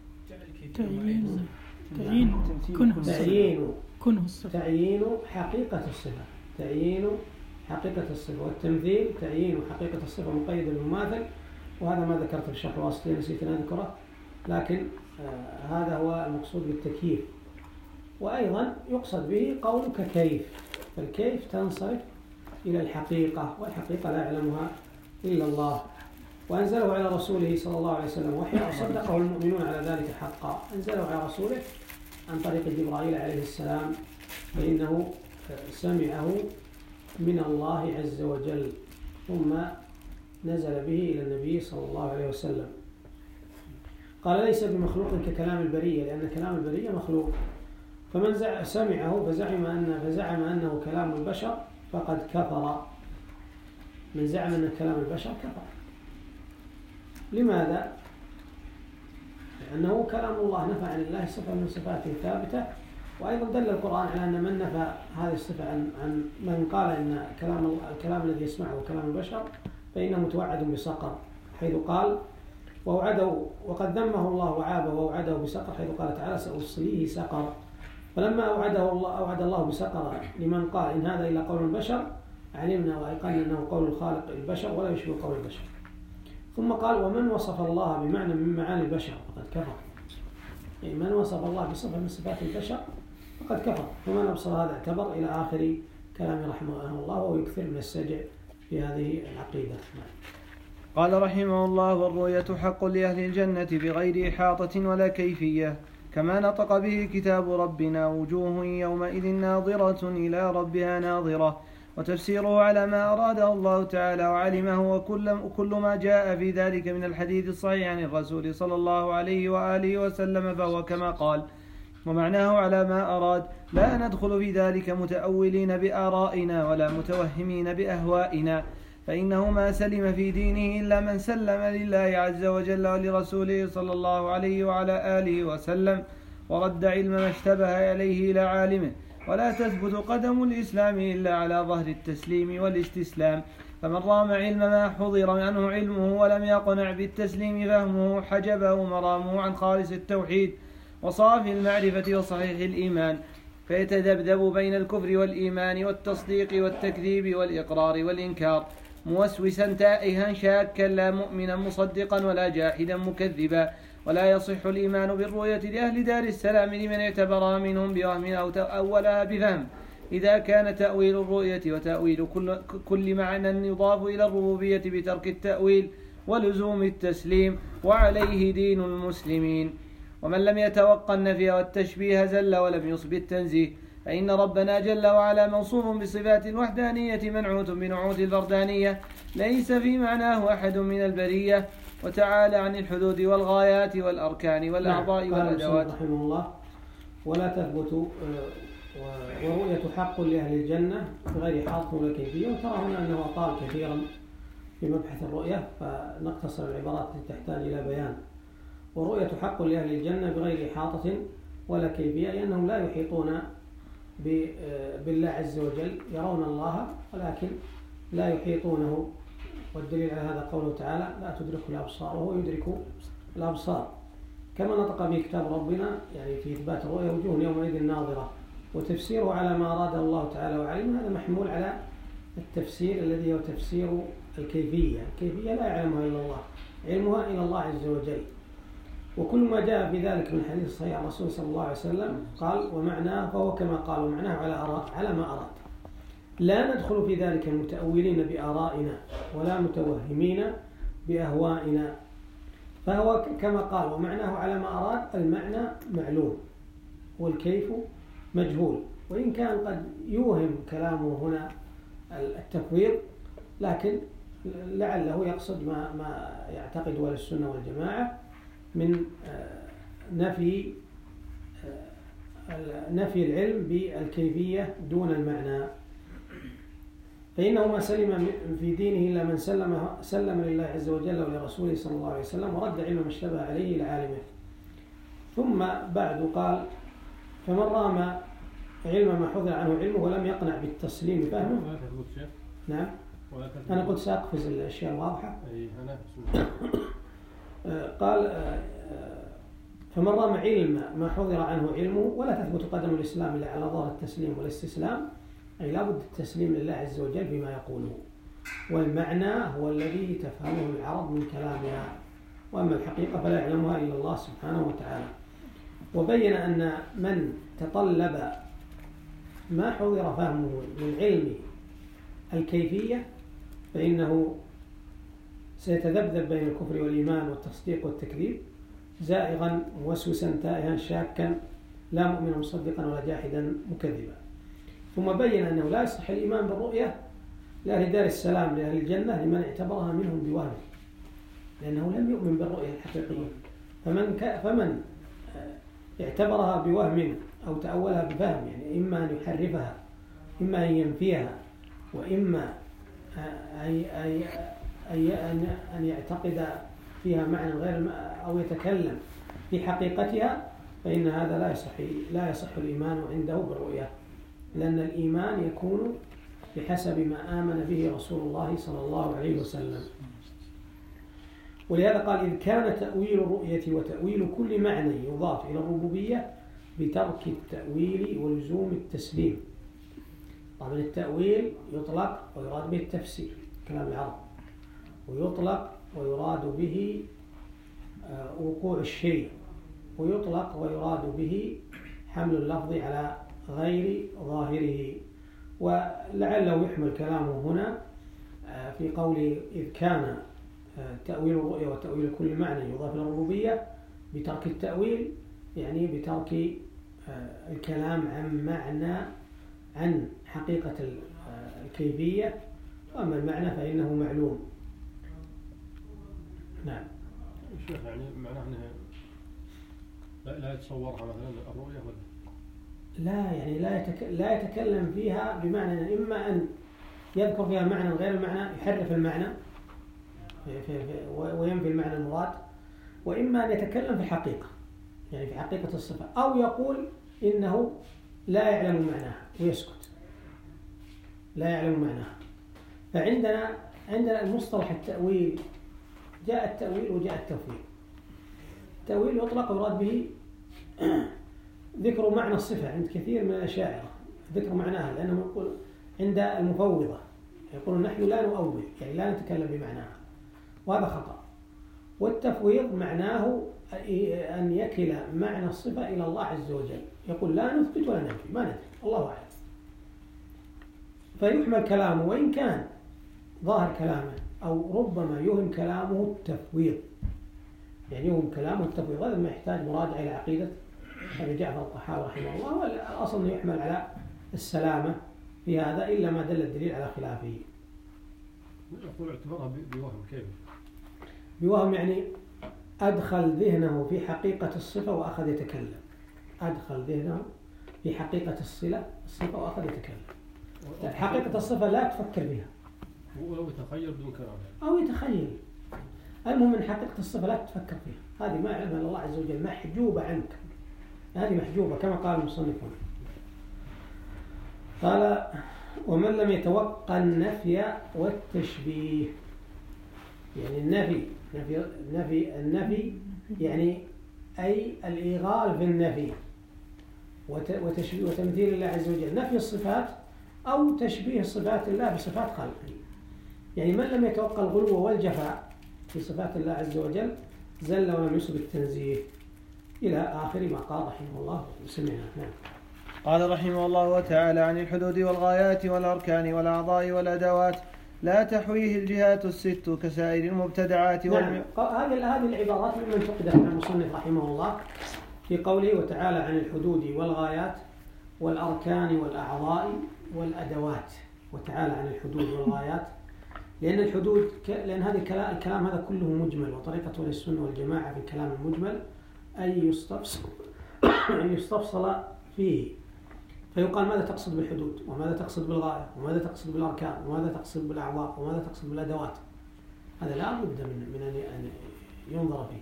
تعيين حقيقة الصفة، تعيين حقيقة الصفة. والتمثيل تعيين حقيقة الصفة مقيدة بالمماثل، وهذا ما ذكرت في الشرح الواسطي نسيت أن أذكره، لكن هذا هو المقصود بالتكييف. وأيضا يقصد به قولك كيف، فالكيف تنصرف إلى الحقيقة، والحقيقة لا يعلمها إلا الله. وأنزله على رسوله صلى الله عليه وسلم وحيا، وصدقه المؤمنون على ذلك حقا. أنزله على رسوله عن طريق جبرائيل عليه السلام، فإنه سمعه من الله عز وجل، ثم نزل به إلى النبي صلى الله عليه وسلم. قال: ليس بمخلوق ككلام البرية، لأن كلام البرية مخلوق، فمن سمعه فزعم أنه كلام البشر فقد كفر. من زعم أن كلام البشر كفر. لماذا؟ لأنه كلام الله، نفى عن الله صفة من صفاته ثابتة. وأيضا دل القرآن على أن من نفى هذه الصفة عن من قال إن الكلام الذي يسمعه كلام البشر فإنه متوعد بسقر، حيث قال وقد ذمه الله وعابه ووعده بسقر، حيث قال تعالى سأصليه سقر. فلما أوعد الله بسقر لمن قال إن هذا إلا قول البشر علمنا وأيقنا أنه قول الخالق البشر ولا يشبه قول البشر. ثم قال ومن وصف الله بمعنى من معاني البشر فقد كفر. يعني من وصف الله بصفة من صفات البشر فقد كفر. ومن أبصر هذا اعتبر إلى آخر كلام رحمه الله، وهو يكثر من السجع في هذه العقيدة. قال رحمه الله: والرؤية حق لأهل الجنة بغير إحاطة ولا كيفية، كما نطق به كتاب ربنا: وجوه يومئذ ناظرة إلى ربها ناظرة. وتفسيره على ما أراده الله تعالى وعلمه، وكل ما جاء في ذلك من الحديث الصحيح عن الرسول صلى الله عليه وآله وسلم فهو كما قال. ومعناه على ما أراد: لا ندخل في ذلك متأولين بآرائنا ولا متوهمين بأهوائنا، فإنه ما سلم في دينه إلا من سلم لله عز وجل ولرسوله صلى الله عليه وعلى آله وسلم، ورد علم ما اشتبه عليه إلى عالمه. ولا تثبت قدم الإسلام إلا على ظهر التسليم والاستسلام. فمن رام علم ما حضر عنه علمه ولم يقنع بالتسليم فهمه حجبه مرامه عن خالص التوحيد وصافي المعرفة وصحيح الإيمان، فيتذبذب بين الكفر والإيمان والتصديق والتكذيب والإقرار والإنكار، موسوسا تائها شاكا لا مؤمنا مصدقا ولا جاحدا مكذبا. ولا يصح الإيمان بالرؤية لأهل دار السلام لمن اعتبرها منهم بوهم أو تأولها بفهم، إذا كان تأويل الرؤية وتأويل كل معنى يضاف إلى الربوبية بترك التأويل ولزوم التسليم، وعليه دين المسلمين. ومن لم يتوقع النفي والتشبيه زل ولم يصب التنزيه، فإن ربنا جل وعلا موصوف بصفات الوحدانية منعوت بنعوت الفردانية ليس في معناه أحد من البرية، وتعالى عن الحدود والغايات والأركان والأعضاء والأدوات. رحمه الله: ولا تثبت ورؤية حق لأهل الجنة بغير حاط ولا كيفية. وترى هنا أنه أطال كثيرا في مبحث الرؤية، فنقتصر العبارات التي تحتاج إلى بيان. ورؤية حق لأهل الجنة بغير إحاطة ولا كيفية، لأنهم لا يحيطون بالله عز وجل، يرون الله ولكن لا يحيطونه. والدليل على هذا قوله تعالى: لا تدرك الأبصار وهو يدرك الأبصار. كما نطق به كتاب ربنا يعني في إثبات الرؤية: وجوه يومئذ ناظرة. وتفسيره على ما أراده الله تعالى وعلمه هذا محمول على التفسير الذي هو تفسير الكيفية. الكيفية لا يعلمها إلا الله، علمها إلى الله عز وجل. وكل ما جاء في ذلك من حديث صحيح الرسول صلى الله عليه وسلم قال: ومعناه فهو كما قال، ومعناه على ما أراد. لا ندخل في ذلك المتأولين بآرائنا ولا متوهمين بأهوائنا، فهو كما قال ومعناه على ما أراد. المعنى معلوم والكيف مجهول، وإن كان قد يوهم كلامه هنا التفويض، لكن لعله يقصد ما يعتقد أهل السنة والجماعة من نفي العلم بالكيفية دون المعنى. فإنه ما سلم في دينه إلا من سلم لله عز وجل ولرسوله صلى الله عليه وسلم، ورد علم ما اشتبه عليه إلى عالمه. ثم بعد قال: فمن رام علم ما حضر عنه علمه ولم يقنع بالتسليم فهمه. نعم، أنا قلت سأقفز الأشياء الواضحة. قال: فمن رام علم ما حضر عنه علمه ولا تثبت قدم الإسلام إلا على ظهر التسليم والاستسلام، أي لا بد التسليم لله عز وجل بما يقوله، والمعنى هو الذي تفهمه العرب من كلامها، وأما الحقيقة فلا يعلمها إلا الله سبحانه وتعالى. وبين أن من تطلب ما حضر فهمه من علم الكيفية فإنه سيتذبذب بين الكفر والإيمان والتصديق والتكذيب، زائغا موسوسا تائها شاكا لا مؤمنا مصدقا ولا جاحدا مكذبا. ثم بين أنه لا يصح الإيمان بالرؤية لأهل دار السلام لأهل الجنة لمن اعتبرها منهم بوهم، لأنه لم يؤمن بالرؤية الحقيقية. فمن اعتبرها بوهم أو تأولها بفهم، يعني إما أن يحرفها، إما أن ينفيها، وإما أن يعتقد فيها معنى غير أو يتكلم في حقيقتها، فإن هذا لا يصح الإيمان عنده بالرؤيا، لأن الإيمان يكون بحسب ما آمن به رسول الله صلى الله عليه وسلم. ولهذا قال: إذ كان تأويل الرؤية وتأويل كل معنى يضاف إلى الربوبية بترك التأويل ولزوم التسليم. طبعا التأويل يطلق ويراد به التفسير كلام العرب، ويطلق ويراد به وقوع الشيء، ويطلق ويراد به حمل اللفظ على غير ظاهره. ولعله يحمل كلامه هنا في قوله: إذ كان تأويل الرؤيا وتأويل كل معنى يضاف إلى الربوبية بترك التأويل، يعني بترك الكلام عن حقيقة الكيفية، وأما المعنى فإنه معلوم. نعم. الشيخ يعني معناه أنه لا يتصورها مثلا الرؤية ولا؟ لا، يعني لا يتكلم فيها بمعنى، إما أن يذكر فيها معنى غير المعنى، يحرف المعنى وينفي المعنى المراد، وإما أن يتكلم في الحقيقة، يعني في حقيقة الصفة، أو يقول إنه لا يعلم معناها ويسكت، لا يعلم معناها. فعندنا المصطلح التأويل، جاء التأويل وجاء التفويض. التأويل يطلق ويراد به ذكر معنى الصفة عند كثير من الأشاعرة، ذكر معناها، لأنهم يقول عند المفوضة يقولون نحن لا نؤول، يعني لا نتكلم بمعناها، وهذا خطأ. والتفويض معناه أن يكل معنى الصفة إلى الله عز وجل، يقول لا نثبت ولا ننفي، ما ندري، الله أعلم. فيحمل كلامه، وإن كان ظاهر كلامه أو ربما يهم كلامه التفويض، يعني يهم كلامه التفويض. هذا ما يحتاج مراجعة إلى عقيدة أبي جعفر الطحاوي رحمه الله، والأصل أنه يحمل على السلامة في هذا، إلا ما دل الدليل على خلافه. يقول اعتبارها بوهم. كيف بوهم؟ يعني أدخل ذهنه في حقيقة الصفة وأخذ يتكلم، أدخل ذهنه في حقيقة الصفة وأخذ يتكلم. حقيقة الصفة لا تفكر بها، ولو يتخيل بدون كلام أو يتخيل. المهم من حقيقة الصفة لا تفكر فيها، هذه ما يعلمها الله عز وجل، محجوبة عنك، هذه محجوبة كما قال المصنف. قال: ومن لم يتوقع النفي والتشبيه، يعني النفي يعني أي الإيغال في النفي وتمثيل الله عز وجل، نفي الصفات أو تشبيه صفات الله بصفات خلقه. يعني من لم يتوقع الغلو والجفاء في صفات الله عز وجل زل ولم يصب التنزيه، إلى آخر ما قال رحمه الله وسمعنا. نعم. قال رحمه الله تعالى: عن الحدود والغايات والأركان والأعضاء والأدوات لا تحويه الجهات الست كسائر المبتدعات. نعم. هذه العبارات ممن فقدت عن المصنف رحمه الله في قوله: وتعالى عن الحدود والغايات والأركان والأعضاء والأدوات. وتعالى عن الحدود والغايات، لأن الحدود لأن هذا الكلام هذا كله مجمل، وطريقة أهل السنة والجماعة في الكلام المجمل أن يستفصل فيه، فيقال ماذا تقصد بالحدود، وماذا تقصد بالغاية، وماذا تقصد بالأركان، وماذا تقصد بالأعضاء، وماذا تقصد بالأدوات. هذا لا بد من أن ينظر فيه.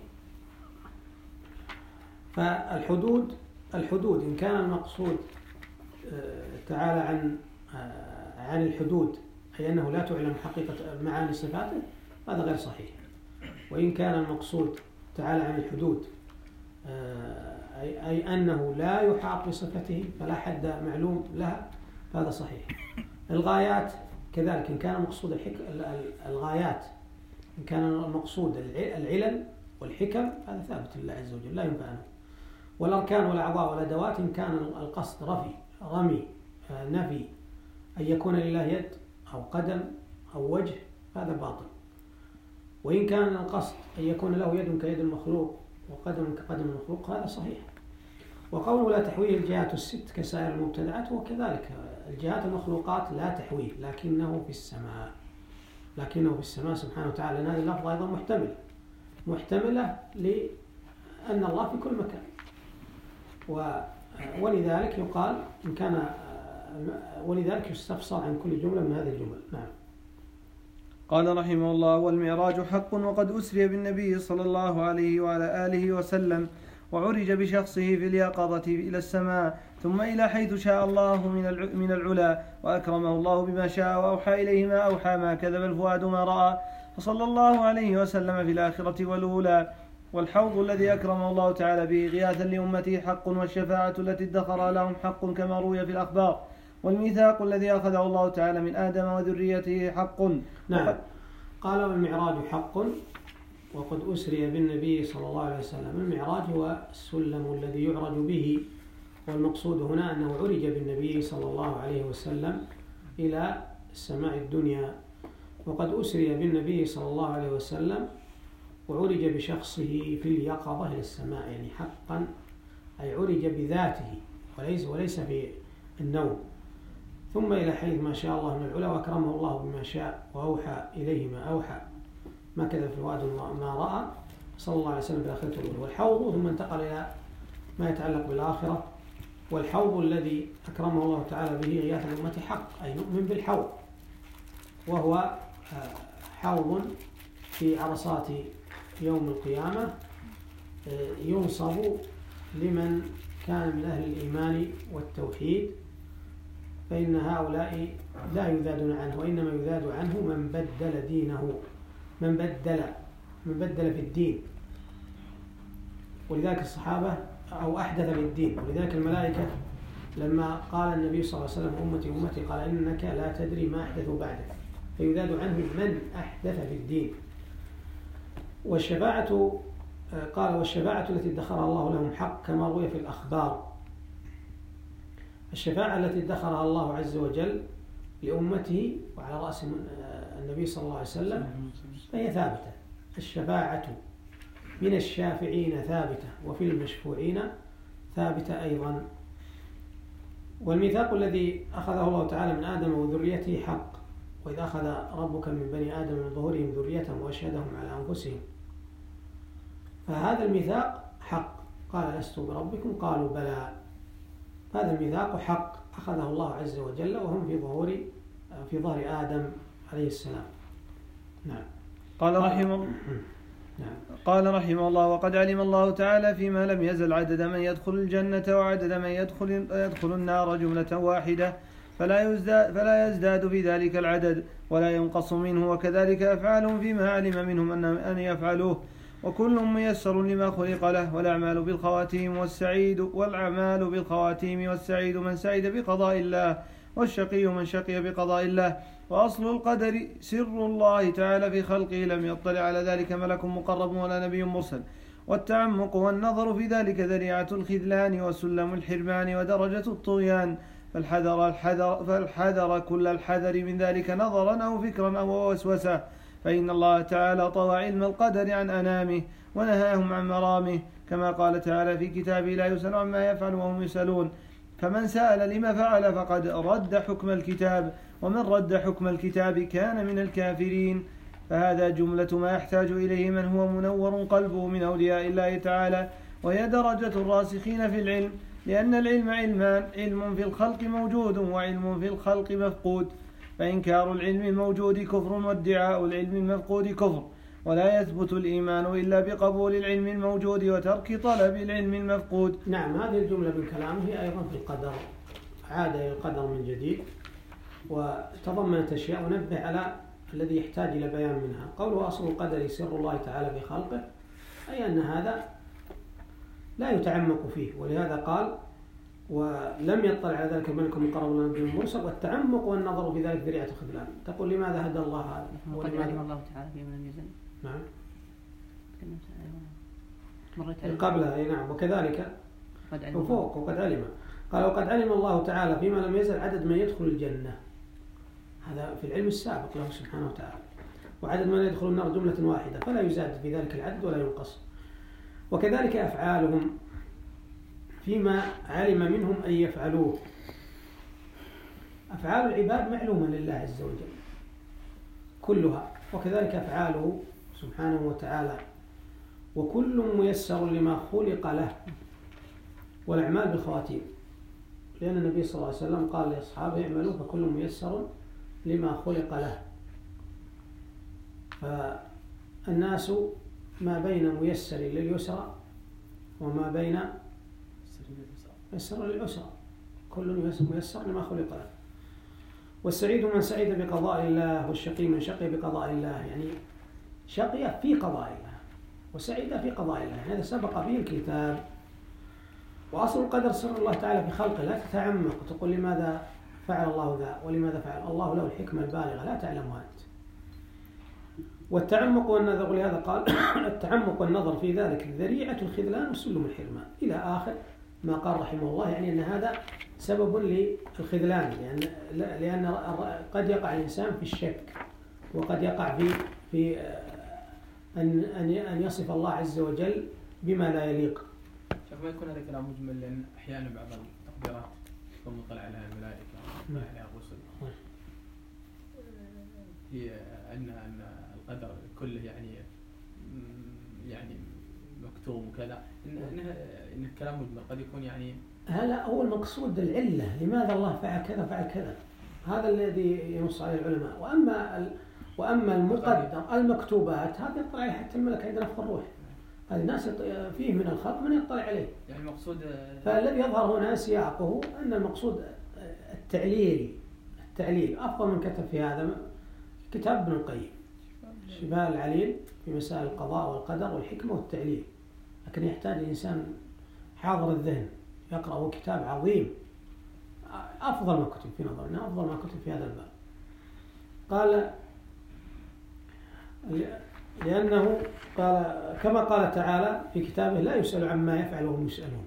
فالحدود إن كان المقصود تعالى عن الحدود أي أنه لا تعلم حقيقة معاني صفاته، هذا غير صحيح. وإن كان المقصود تعالى عن الحدود أي أنه لا يحاط بصفته فلا حد معلوم لها، هذا صحيح. الغايات كذلك، إن كان المقصود الغايات، إن كان المقصود العلل والحكم، هذا ثابت لله عز وجل لا ينفع عنه. والأركان والأعضاء والأدوات، إن كان القصد رمي نفي أن يكون لله يد أو قدم أو وجه، هذا باطل. وإن كان القصد أن يكون له يد كيد المخلوق وقدم كقدم المخلوق، هذا صحيح. وقوله لا تحويه الجهات الست كسائر المبتدعات، وكذلك الجهات المخلوقات لا تحويه، لكنه في السماء سبحانه وتعالى. هذه اللفظة أيضا محتملة لأن الله في كل مكان، ولذلك يقال إن كان ولذلك يستفسر عن كل جملة من هذه الجمل. نعم. قال رحمه الله: والمعراج حق، وقد أسري بالنبي صلى الله عليه وعلى آله وسلم، وعرج بشخصه في اليقظة إلى السماء، ثم إلى حيث شاء الله من العلا، وأكرمه الله بما شاء، وأوحى إليه ما أوحى، ما كذب الفؤاد ما رأى، فصلى الله عليه وسلم في الآخرة والأولى. والحوض الذي أكرمه الله تعالى به غياثا لأمته حق، والشفاعة التي ادخر لهم حق كما روي في الأخبار، والميثاق الذي أخذه الله تعالى من آدم وذريته حق. نعم. قال: والمعراج حق، وقد أسري بالنبي صلى الله عليه وسلم. المعراج هو السلم الذي يعرج به، والمقصود هنا أنه عرج بالنبي صلى الله عليه وسلم إلى السماء الدنيا. وقد أسري بالنبي صلى الله عليه وسلم وعرج بشخصه في اليقظة إلى السماء، يعني حقا، أي عرج بذاته وليس في النوم. ثم إلى حيث ما شاء الله من العلا، وأكرمه الله بما شاء، وأوحى إليه ما أوحى، ما كذب الفؤاد ما رأى، صلى الله عليه وسلم بالآخرة الأولى. والحوض، ثم انتقل إلى ما يتعلق بالآخرة. والحوض الذي أكرمه الله تعالى به غياث الأمة حق، أي نؤمن بالحوض، وهو حوض في عرصات يوم القيامة ينصب لمن كان من أهل الإيمان والتوحيد، فإن هؤلاء لا يذادون عنه، وإنما يذاد عنه من بدل دينه، من بدل في الدين. ولذلك الصحابة أو أحدث في الدين. ولذلك الملائكة لما قال النبي صلى الله عليه وسلم: أمتي أمتي، قال: إنك لا تدري ما أحدثوا بعدك، فيذاد عنه من أحدث في الدين. والشفاعة، قال: والشفاعة التي ادخرها الله لهم حق، كما روي في الأخبار. الشفاعة التي ادخرها الله عز وجل لأمته وعلى رأس النبي صلى الله عليه وسلم فهي ثابتة. الشفاعة من الشافعين ثابتة، وفي المشفوعين ثابتة أيضا. والميثاق الذي أخذه الله تعالى من آدم وذريته حق، وإذا أخذ ربك من بني آدم من ظهورهم ذريتهم وأشهدهم على أنفسهم، فهذا الميثاق حق. قال: لست بربكم؟ قالوا: بلى. هذا الميثاق حق أخذه الله عز وجل وهم في ظهر آدم عليه السلام. نعم. قال رحمه الله: وقد علم الله تعالى فيما لم يزل عدد من يدخل الجنة وعدد من يدخل النار جملة واحدة، فلا يزداد في ذلك العدد ولا ينقص منه، وكذلك أفعالهم فيما علم منهم أن يفعلوه، وكل ميسر لما خلق له. والأعمال بالخواتيم والسعيد من سعد بقضاء الله، والشقي من شقي بقضاء الله. وأصل القدر سر الله تعالى في خلقه، لم يطلع على ذلك ملك مقرب ولا نبي مرسل. والتعمق والنظر في ذلك ذريعة الخذلان وسلم الحرمان ودرجة الطغيان، فالحذر كل الحذر من ذلك نظرا أو فكرا أو وسوسة، فإن الله تعالى طوى علم القدر عن أنامه ونهاهم عن مرامه، كما قال تعالى في كتابه: لا يسأل عما يفعل وهم يسألون. فمن سأل لما فعل فقد رد حكم الكتاب، ومن رد حكم الكتاب كان من الكافرين. فهذا جملة ما يحتاج إليه من هو منور قلبه من أولياء الله تعالى، وهي درجة الراسخين في العلم، لأن العلم علمان: علم في الخلق موجود، وعلم في الخلق مفقود. فإنكار العلم الموجود كفر، وادعاء العلم المفقود كفر، ولا يثبت الإيمان إلا بقبول العلم الموجود وترك طلب العلم المفقود. نعم. هذه الجملة من كلامه هي أيضا في القدر، عاد إلى القدر من جديد، وتضمنت أشياء ونبه على الذي يحتاج إلى بيان منها. قوله: أصل القدر سر الله تعالى في خلقه، أي أن هذا لا يتعمق فيه، ولهذا قال: ولم يطلع على ذلك الملك المقرب ولا نبي مرسل. والتعمق والنظر في ذلك ذريعة الخذلان. تقول: لماذا هدى الله هذا؟ وقد علم الله تعالى فيما لم يزل. نعم. قبلها. نعم. وكذلك وفوق وقد علم. قال: وقد علم الله تعالى فيما لم يزل عدد من يدخل الجنة، هذا في العلم السابق له سبحانه وتعالى، وعدد من يدخل النار جملة واحدة، فلا يزاد في ذلك العدد ولا ينقص. وكذلك أفعالهم فيما علم منهم أن يفعلوه. أفعال العباد معلومة لله عز وجل كلها، وكذلك أفعاله سبحانه وتعالى. وكل ميسر لما خلق له، والأعمال بالخواتيم، لأن النبي صلى الله عليه وسلم قال لأصحابه اعملوا فكل ميسر لما خلق له. فالناس ما بين ميسر لليسرى وما بين ميسر للعسرى، كل ميسر لما خلق له. والسعيد من سعيد بقضاء الله، والشقي من شقي بقضاء الله، يعني شقي في قضاء الله وسعيد في قضاء الله، هذا سبق به الكتاب. وأصل القدر سر الله تعالى في خلقه، لا تتعمق وتقول لماذا فعل الله ذا ولماذا فعل الله، له الحكمة البالغة لا تعلمها أنت. والتعمق والنظر، ولهذا قال التعمق والنظر في ذلك ذريعة الخذلان وسلم الحرمان إلى آخر ما قال رحمه الله، يعني أن هذا سبب للخذلان، لأن قد يقع الإنسان في الشك، وقد يقع في أن يصف الله عز وجل بما لا يليق. شوف، ما يكون هذا كلام مجمل، لأن أحيانا بعض التقديرات تكون مطلع عليها الملائكة ومطلع عليها الرسل، هي أن القدر كله يعني مكتوب وكذا، إن الكلام مجمل قد يكون يعني هذا هو المقصود، العلة لماذا الله فعل كذا فعل كذا، هذا الذي ينص عليه العلماء. وأما المقدر المكتوبات هذا يطلع عليه حتى الملك عند نفخ الروح، هذا الناس فيه من الخلق من يطلع عليه، يعني المقصود. فالذي يظهر هنا سياقه أن المقصود التعليل أفضل من كتب في هذا كتاب ابن القيم شفاء العليل في مسائل القضاء والقدر والحكمة والتعليل، لكن يحتاج الإنسان حاضر الذهن يقرأ كتاب عظيم، أفضل ما كتب في نظرنا، أفضل ما كتب في هذا الباب. قال لأنه قال كما قال تعالى في كتابه لا يسأل عما يفعل وهم يسألون.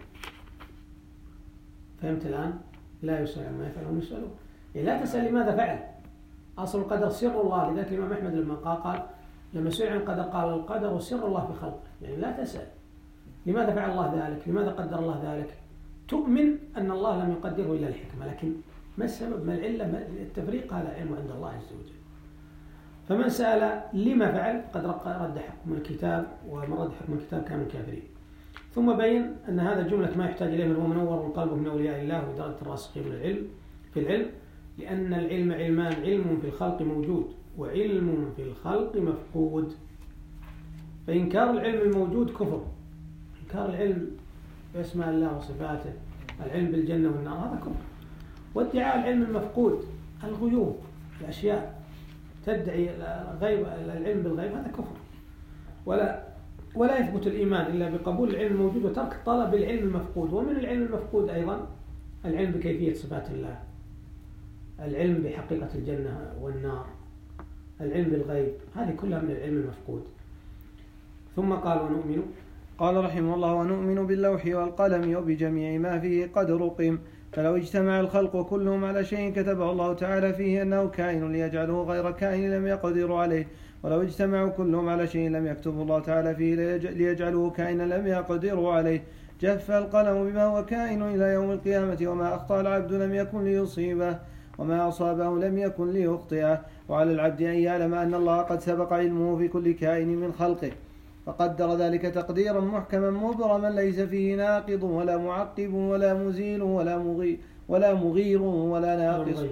فهمت الآن؟ لا يسأل عما يفعل وهم يسألون، يعني لا تسأل لماذا فعل، أصل القدر سر الله. لذلك الإمام أحمد لما سئل عن القدر قال القدر سر الله في خلقه، يعني لا تسأل لماذا فعل الله ذلك، لماذا قدر الله ذلك، تؤمن أن الله لم يقدره إلا الحكمة، لكن ما السبب ما العلة ما التفريق، هذا علم عند الله عز وجل. فمن سأل لما فعل قد رد حكم الكتاب، ومن رد حكم الكتاب كانوا كافرين. ثم بين أن هذا جملة ما يحتاج إليه من هو منور القلب من أولياء الله ودرجة الراسخين من العلم في العلم، لأن العلم علمان، علم في الخلق موجود وعلم في الخلق مفقود. فإنكار العلم الموجود كفر، إنكار العلم بأسماء الله وصفاته، العلم بالجنة والنار هذا كفر. وادعاء العلم المفقود، الغيوب، الأشياء تدعي الغيب، العلم بالغيب، هذا كفر. ولا يثبت الإيمان إلا بقبول العلم الموجود وترك طلب العلم المفقود. ومن العلم المفقود أيضا العلم بكيفية صفات الله، العلم بحقيقة الجنة والنار، العلم بالغيب، هذه كلها من العلم المفقود. ثم قال ونؤمن، قال رحمه الله ونؤمن باللوح والقلم وبجميع ما فيه قد رقم، فلو اجتمع الخلق كلهم على شيء كتبه الله تعالى فيه أنه كائن ليجعله غير كائن لم يقدروا عليه، ولو اجتمعوا كلهم على شيء لم يكتب الله تعالى فيه ليجعله كائنا لم يقدروا عليه. جف القلم بما هو كائن إلى يوم القيامة، وما أخطأ العبد لم يكن ليصيبه، وما أصابه لم يكن ليخطئه. وعلى العبد أن يعلم أن الله قد سبق علمه في كل كائن من خلقه، فقدر ذلك تقديرا محكما مبرما ليس فيه ناقض ولا معقب ولا مزيل ولا مغير ولا ناقص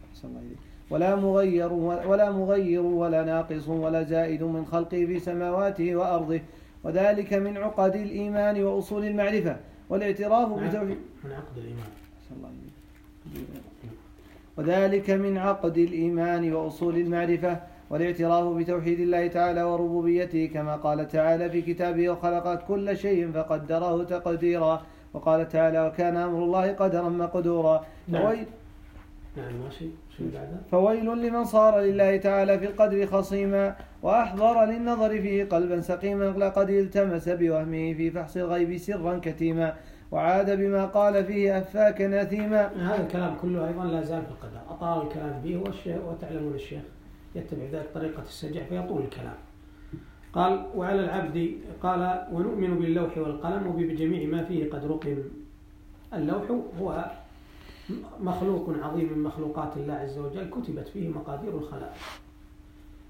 ولا مغير ولا ناقص ولا زائد من خلقه في سماواته وأرضه. وذلك من عقد الإيمان وأصول المعرفة والاعتراف بتوحيد وذلك من عقد الإيمان وأصول المعرفة والاعتراف بتوحيد الله تعالى وربوبيته، كما قال تعالى في كتابه وخلق كل شيء فقدره تقديرا. وقال تعالى وكان أمر الله قدرا مقدورا. فويل لمن صار لله تعالى في القدر خصيما وأحضر للنظر فيه قلبا سقيما، لقد التمس بوهمه في فحص الغيب سرا كتيما، وعاد بما قال فيه أفاكا نثيما. هذا الكلام كله أيضا لا زال في القدر، أطال الكلام به وتعلمون الشيخ يتبع ذلك طريقة السجع فيطول الكلام. قال وعلى العبد، قال ونؤمن باللوح والقلم وبجميع ما فيه قد رقم. اللوح هو مخلوق عظيم من مخلوقات الله عز وجل كتبت فيه مقادير الخلائق،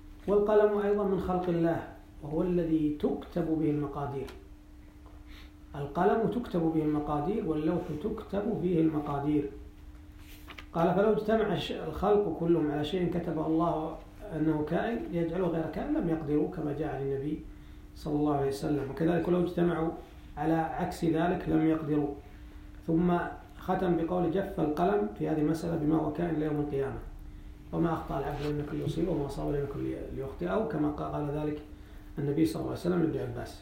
والقلم أيضا من خلق الله وهو الذي تكتب به المقادير. القلم تكتب به المقادير واللوح تكتب فيه المقادير. قال فلو اجتمع الخلق كلهم على شيء كتبه الله أنه كائن ليجعله غير كائن لم يقدروا كما جاء عن النبي صلى الله عليه وسلم، وكذلك لو اجتمعوا على عكس ذلك لم يقدروا. ثم ختم بقول جف القلم في هذه المسألة بما هو كائن ليوم القيامة، وما أخطأ العبد لم يكن ليصيبه وما أصاب لم يكن ليخطئه، كما قال ذلك النبي صلى الله عليه وسلم لابن عباس.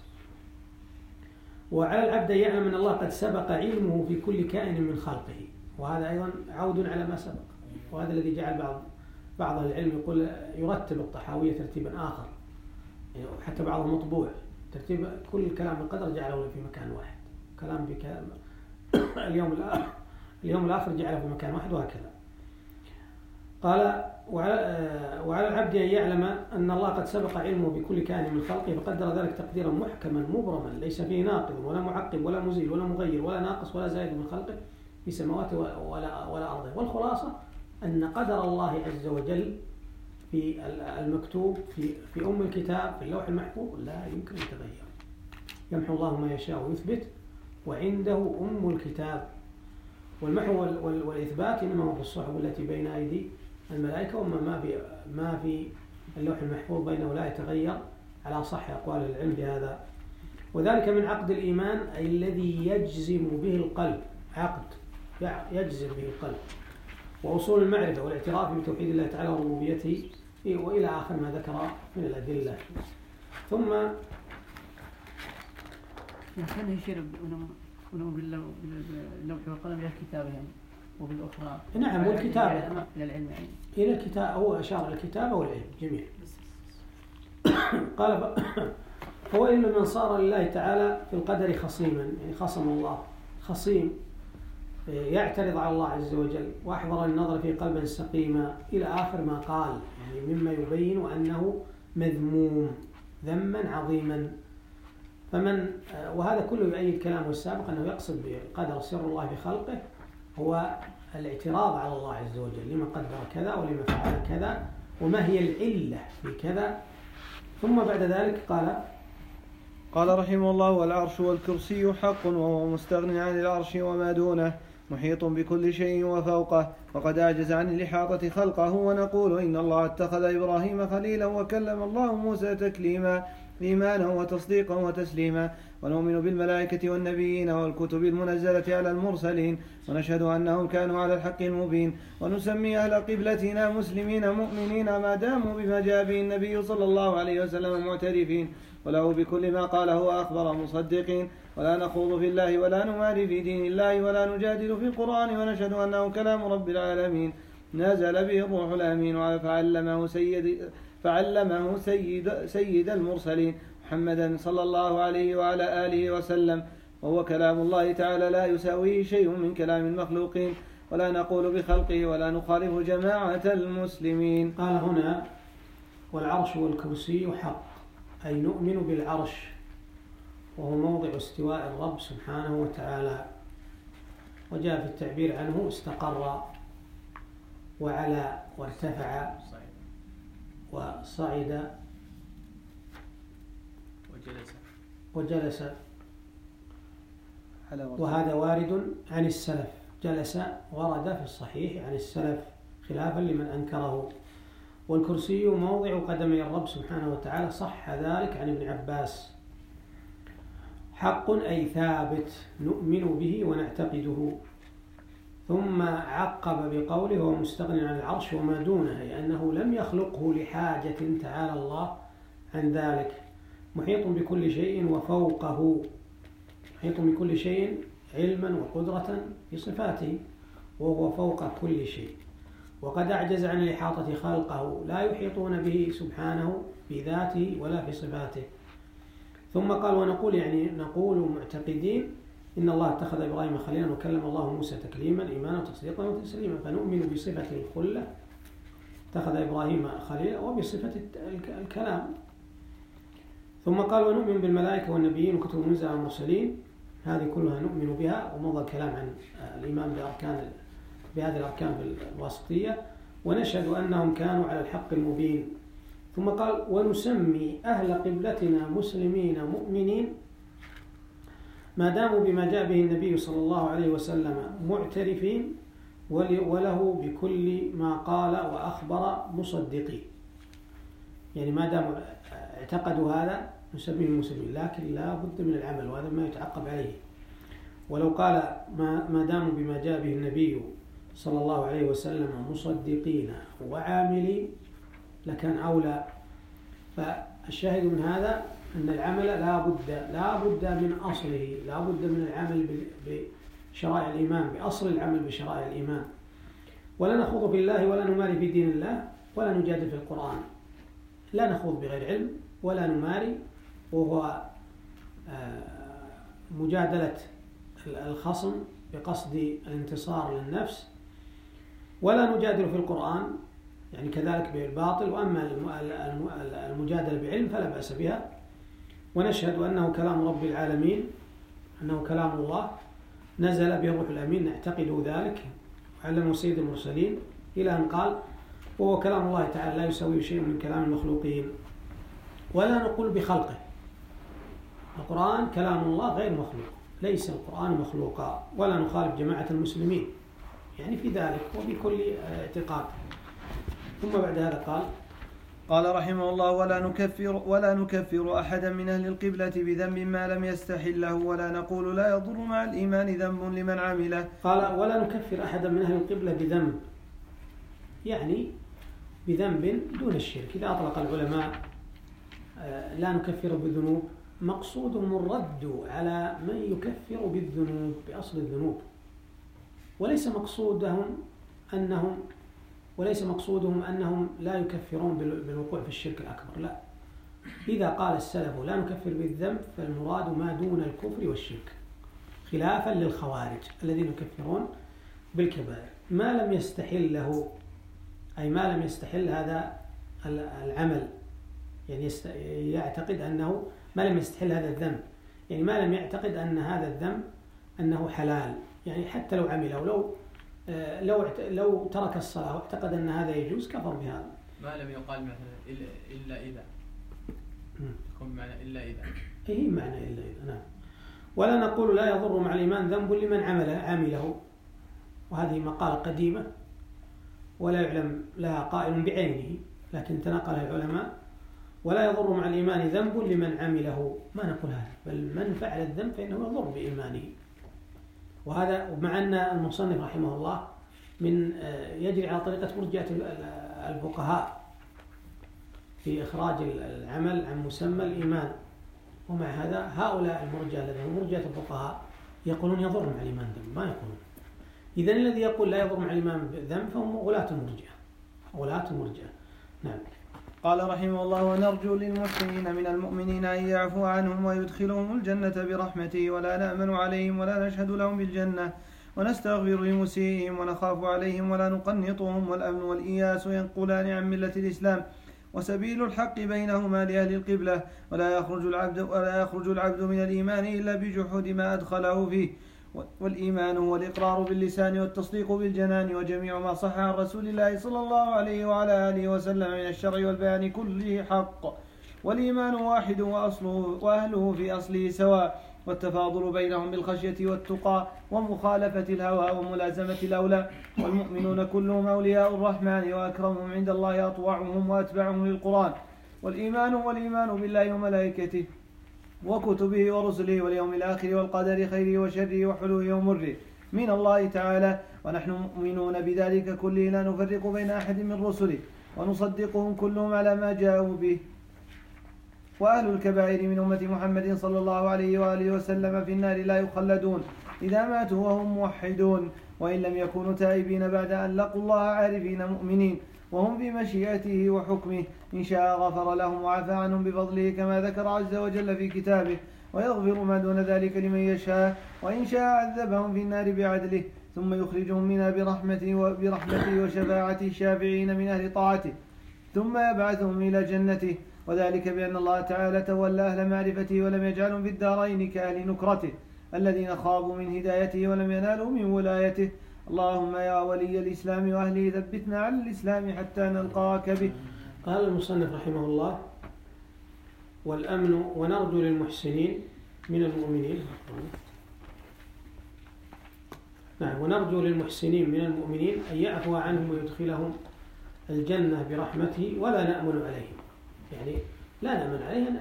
وعلى العبد أن يعلم أن الله قد سبق علمه في كل كائن من خلقه، وهذا أيضا عود على ما سبق، وهذا الذي جعل بعض العلم يقول يرتب الطحاوية ترتيبا آخر، يعني حتى بعضهم مطبوع ترتيب كل كلام القدر جعله في مكان واحد، كلام بكلام اليوم الآخر جعله في مكان واحد، وهكذا. قال وعلى العبد أن يعلم أن الله قد سبق علمه بكل كائن من خلقه فقدر ذلك تقديرا محكما مبرما ليس فيه ناقض ولا معقب ولا مزيل ولا مغير ولا ناقص ولا زائد من خلقه في سماواته ولا أرضه. والخلاصة أن قدر الله عز وجل في المكتوب في أم الكتاب في اللوح المحفوظ لا يمكن أن يتغير، يمحو الله ما يشاء ويثبت وعنده أم الكتاب. والمحو والإثبات إنما هو في الصحف التي بين أيدي الملائكة، وما ما في اللوح المحفوظ بينه لا يتغير على صح أقوال العلم بهذا. وذلك من عقد الإيمان أي الذي يجزم به القلب، عقد يجزم به القلب، وأصول المعرفة والاعتراف بتوحيد الله تعالى وربوبيته وإلى آخر ما ذكر من الأدلة. ثم كان يشير باللوح والقلم إلى الكتابة يعني، وبالأخرى نعم والكتابة إلى العلم يعني. إلى الكتاب، هو أشار إلى الكتابة والعلم جميع. قال فويل من صار لله تعالى في القدر خصيما، يعني خصم الله خصيم يعترض على الله عز وجل وأحضر النظر في قلبا سقيما إلى آخر ما قال، يعني مما يبين أنه مذموم ذما عظيما. فمن وهذا كله يؤيد كلامه السابق أنه يقصد بقدر سر الله في خلقه هو الاعتراض على الله عز وجل لما قدر كذا ولما فعل كذا وما هي العلة في كذا. ثم بعد ذلك قال رحمه الله والعرش والكرسي حق وهو مستغن عن العرش وما دونه محيط بكل شيء وفوقه وقد أعجز عن الإحاطة خلقه. ونقول إن الله اتخذ إبراهيم خليلا وكلم الله موسى تكليما إيمانا وتصديقا وتسليما. ونؤمن بالملائكة والنبيين والكتب المنزلة على المرسلين ونشهد أنهم كانوا على الحق المبين. ونسمي أهل قبلتنا مسلمين مؤمنين ما داموا بما جاء به النبي صلى الله عليه وسلم معترفين وله بكل ما قاله وأخبر مصدقين. ولا نخوض في الله ولا نماري في دين الله ولا نجادل في القرآن. ونشهد أنه كلام رب العالمين نزل به الروح الأمين فعلمه سيد المرسلين محمدا صلى الله عليه وعلى آله وسلم، وهو كلام الله تعالى لا يساويه شيء من كلام المخلوقين ولا نقول بخلقه ولا نخالف جماعة المسلمين. قال هنا والعرش والكرسي حق، أي نؤمن بالعرش وهو موضع استواء الرب سبحانه وتعالى، وجاء في التعبير عنه استقر وعلى وارتفع وصعد وجلس، وهذا وارد عن السلف. جلس ورد في الصحيح عن السلف خلافا لمن أنكره. والكرسي موضع قدمي الرب سبحانه وتعالى صح ذلك عن ابن عباس. حق أي ثابت نؤمن به ونعتقده. ثم عقب بقوله هو مستغن عن العرش وما دونه، أي أنه لم يخلقه لحاجة تعالى الله عن ذلك. محيط بكل شيء وفوقه، محيط بكل شيء علما وقدرة في صفاته وهو فوق كل شيء. وقد أعجز عن الإحاطة خلقه لا يحيطون به سبحانه في ذاته ولا في صفاته. ثم قال ونقول يعني نقول معتقدين إن الله اتخذ إبراهيم خليلا وكلم الله موسى تكليما إيمانا وتصديقا وتسليما. فنؤمن بصفة الخلة اتخذ إبراهيم خليلا وبصفة الكلام. ثم قال ونؤمن بالملائكة والنبيين وكتب المنزلة على المرسلين، هذه كلها نؤمن بها. ومضى الكلام عن الإيمان بهذه الأركان في الواسطية. ونشهد أنهم كانوا على الحق المبين. ثم قال ونسمي أهل قبلتنا مسلمين مؤمنين ما داموا بما جاء به النبي صلى الله عليه وسلم معترفين وله بكل ما قال وأخبر مصدقين. يعني ما داموا اعتقدوا هذا نسميهم مسلمين، لكن لا بد من العمل، وهذا ما يتعقب عليه. ولو قال ما داموا بما جاء به النبي صلى الله عليه وسلم مصدقين وعاملين لكان أولى. فالشاهد من هذا أن العمل لا بد من أصله، لا بد من العمل بشرائع الإيمان، بأصل العمل بشرائع الإيمان. ولا نخوض في الله ولا نماري في دين الله ولا نجادل في القرآن. لا نخوض بغير علم ولا نماري، وهو مجادلة الخصم بقصد الانتصار للنفس، ولا نجادل في القرآن يعني كذلك بالباطل. وأما المجادلة بعلم فلا بأس بها. ونشهد أنه كلام رب العالمين، أنه كلام الله نزل به الروح الأمين، نعتقد ذلك وعلمه سيد المرسلين إلى أن قال وهو كلام الله تعالى لا يسوي شيء من كلام المخلوقين. ولا نقول بخلقه، القرآن كلام الله غير مخلوق، ليس القرآن مخلوقا. ولا نخالف جماعة المسلمين يعني في ذلك وبكل اعتقاد. ثم بعد هذا قال رحمه الله: ولا نكفر أحدا من أهل القبلة بذنب ما لم يستحله، ولا نقول لا يضر مع الإيمان ذنب لمن عمله. قال: ولا نكفر أحدا من أهل القبلة بذنب، يعني بذنب دون الشرك. إذا أطلق العلماء لا نكفر بالذنوب، مقصودهم الرد على من يكفر بالذنوب بأصل الذنوب، وليس مقصودهم أنهم لا يكفرون بالوقوع في الشرك الأكبر، لا. إذا قال السلف لا نكفر بالذنب فالمراد ما دون الكفر والشرك، خلافا للخوارج الذين يكفرون بالكبائر ما لم يستحله، أي ما لم يستحل هذا العمل، يعني يعتقد أنه ما لم يستحل هذا الذنب، يعني ما لم يعتقد أن هذا الذنب أنه حلال، يعني حتى لو عمله، لو ترك الصلاة واعتقد أن هذا يجوز كفر بهذا. ما لم يقال مثلا إلا إذا يكون بمعنى إلا إذا، إيه معنى إلا إذا، نعم. ولا نقول لا يضر مع الإيمان ذنب لمن عمله، وهذه مقالة قديمة ولا يعلم لها قائل بعينه، لكن تناقلها العلماء. ولا يضر مع الإيمان ذنب لمن عمله، ما نقول هذا، بل من فعل الذنب فإنه يضر بإيمانه. وهذا مع أن المصنف رحمه الله يجري على طريقة مرجئة الفقهاء في إخراج العمل عن مسمى الإيمان، ومع هذا هؤلاء المرجئة الذين مرجئة الفقهاء يقولون يضر مع الإيمان ذنب، ما يقولون. إذن الذي يقول لا يضر مع الإيمان ذنب فهم غلاة المرجئة. نعم. قال رحمه الله: ونرجو للمحسنين من المؤمنين أن يعفو عنهم ويدخلهم الجنة برحمته، ولا نأمن عليهم ولا نشهد لهم بالجنة، ونستغفر لمسيئهم ونخاف عليهم ولا نقنطهم. والأمن والإياس ينقلان عن ملة الإسلام، وسبيل الحق بينهما لأهل القبلة. ولا يخرج العبد من الإيمان إلا بجحود ما أدخله فيه. والإيمان هو الإقرار باللسان والتصديق بالجنان، وجميع ما صح عن رسول الله صلى الله عليه وعلى آله وسلم من الشرع والبيان كله حق. والإيمان واحد وأهله في أصله سواء، والتفاضل بينهم بالخشية والتقى ومخالفة الهوى وملازمة الأولى. والمؤمنون كلهم أولياء الرحمن، وأكرمهم عند الله أطوعهم وأتبعهم للقرآن. والإيمان هو الإيمان بالله وملائكته وكتبه ورسله واليوم الآخر والقدر خيره وشره وحلوه ومره من الله تعالى. ونحن مؤمنون بذلك كله، لا نفرق بين أحد من رسله، ونصدقهم كلهم على ما جاءوا به. وأهل الكبائر من أمة محمد صلى الله عليه وآله وسلم في النار لا يخلدون إذا ماتوا وهم موحدون، وإن لم يكونوا تائبين بعد أن لقوا الله عارفين مؤمنين، وهم بمشيئته وحكمه، إن شاء غفر لهم وعفى عنهم بفضله كما ذكر عز وجل في كتابه، ويغفر ما دون ذلك لمن يشاء، وإن شاء عذبهم في النار بعدله، ثم يخرجهم منها برحمته وشفاعته الشافعين من أهل طاعته، ثم يبعثهم إلى جنته. وذلك بأن الله تعالى تولى أهل معرفته ولم يجعلهم في الدارين كأهل نكرته الذين خابوا من هدايته ولم ينالوا من ولايته. اللهم يا ولي الإسلام وأهله ثبتنا على الإسلام حتى نلقاك به. قال المصنف رحمه الله: والأمن ونرجو للمحسنين من المؤمنين نعم. ونرجو للمحسنين من المؤمنين أن يعفو عنهم ويدخلهم الجنة برحمته ولا نأمن عليهم، يعني لا نأمن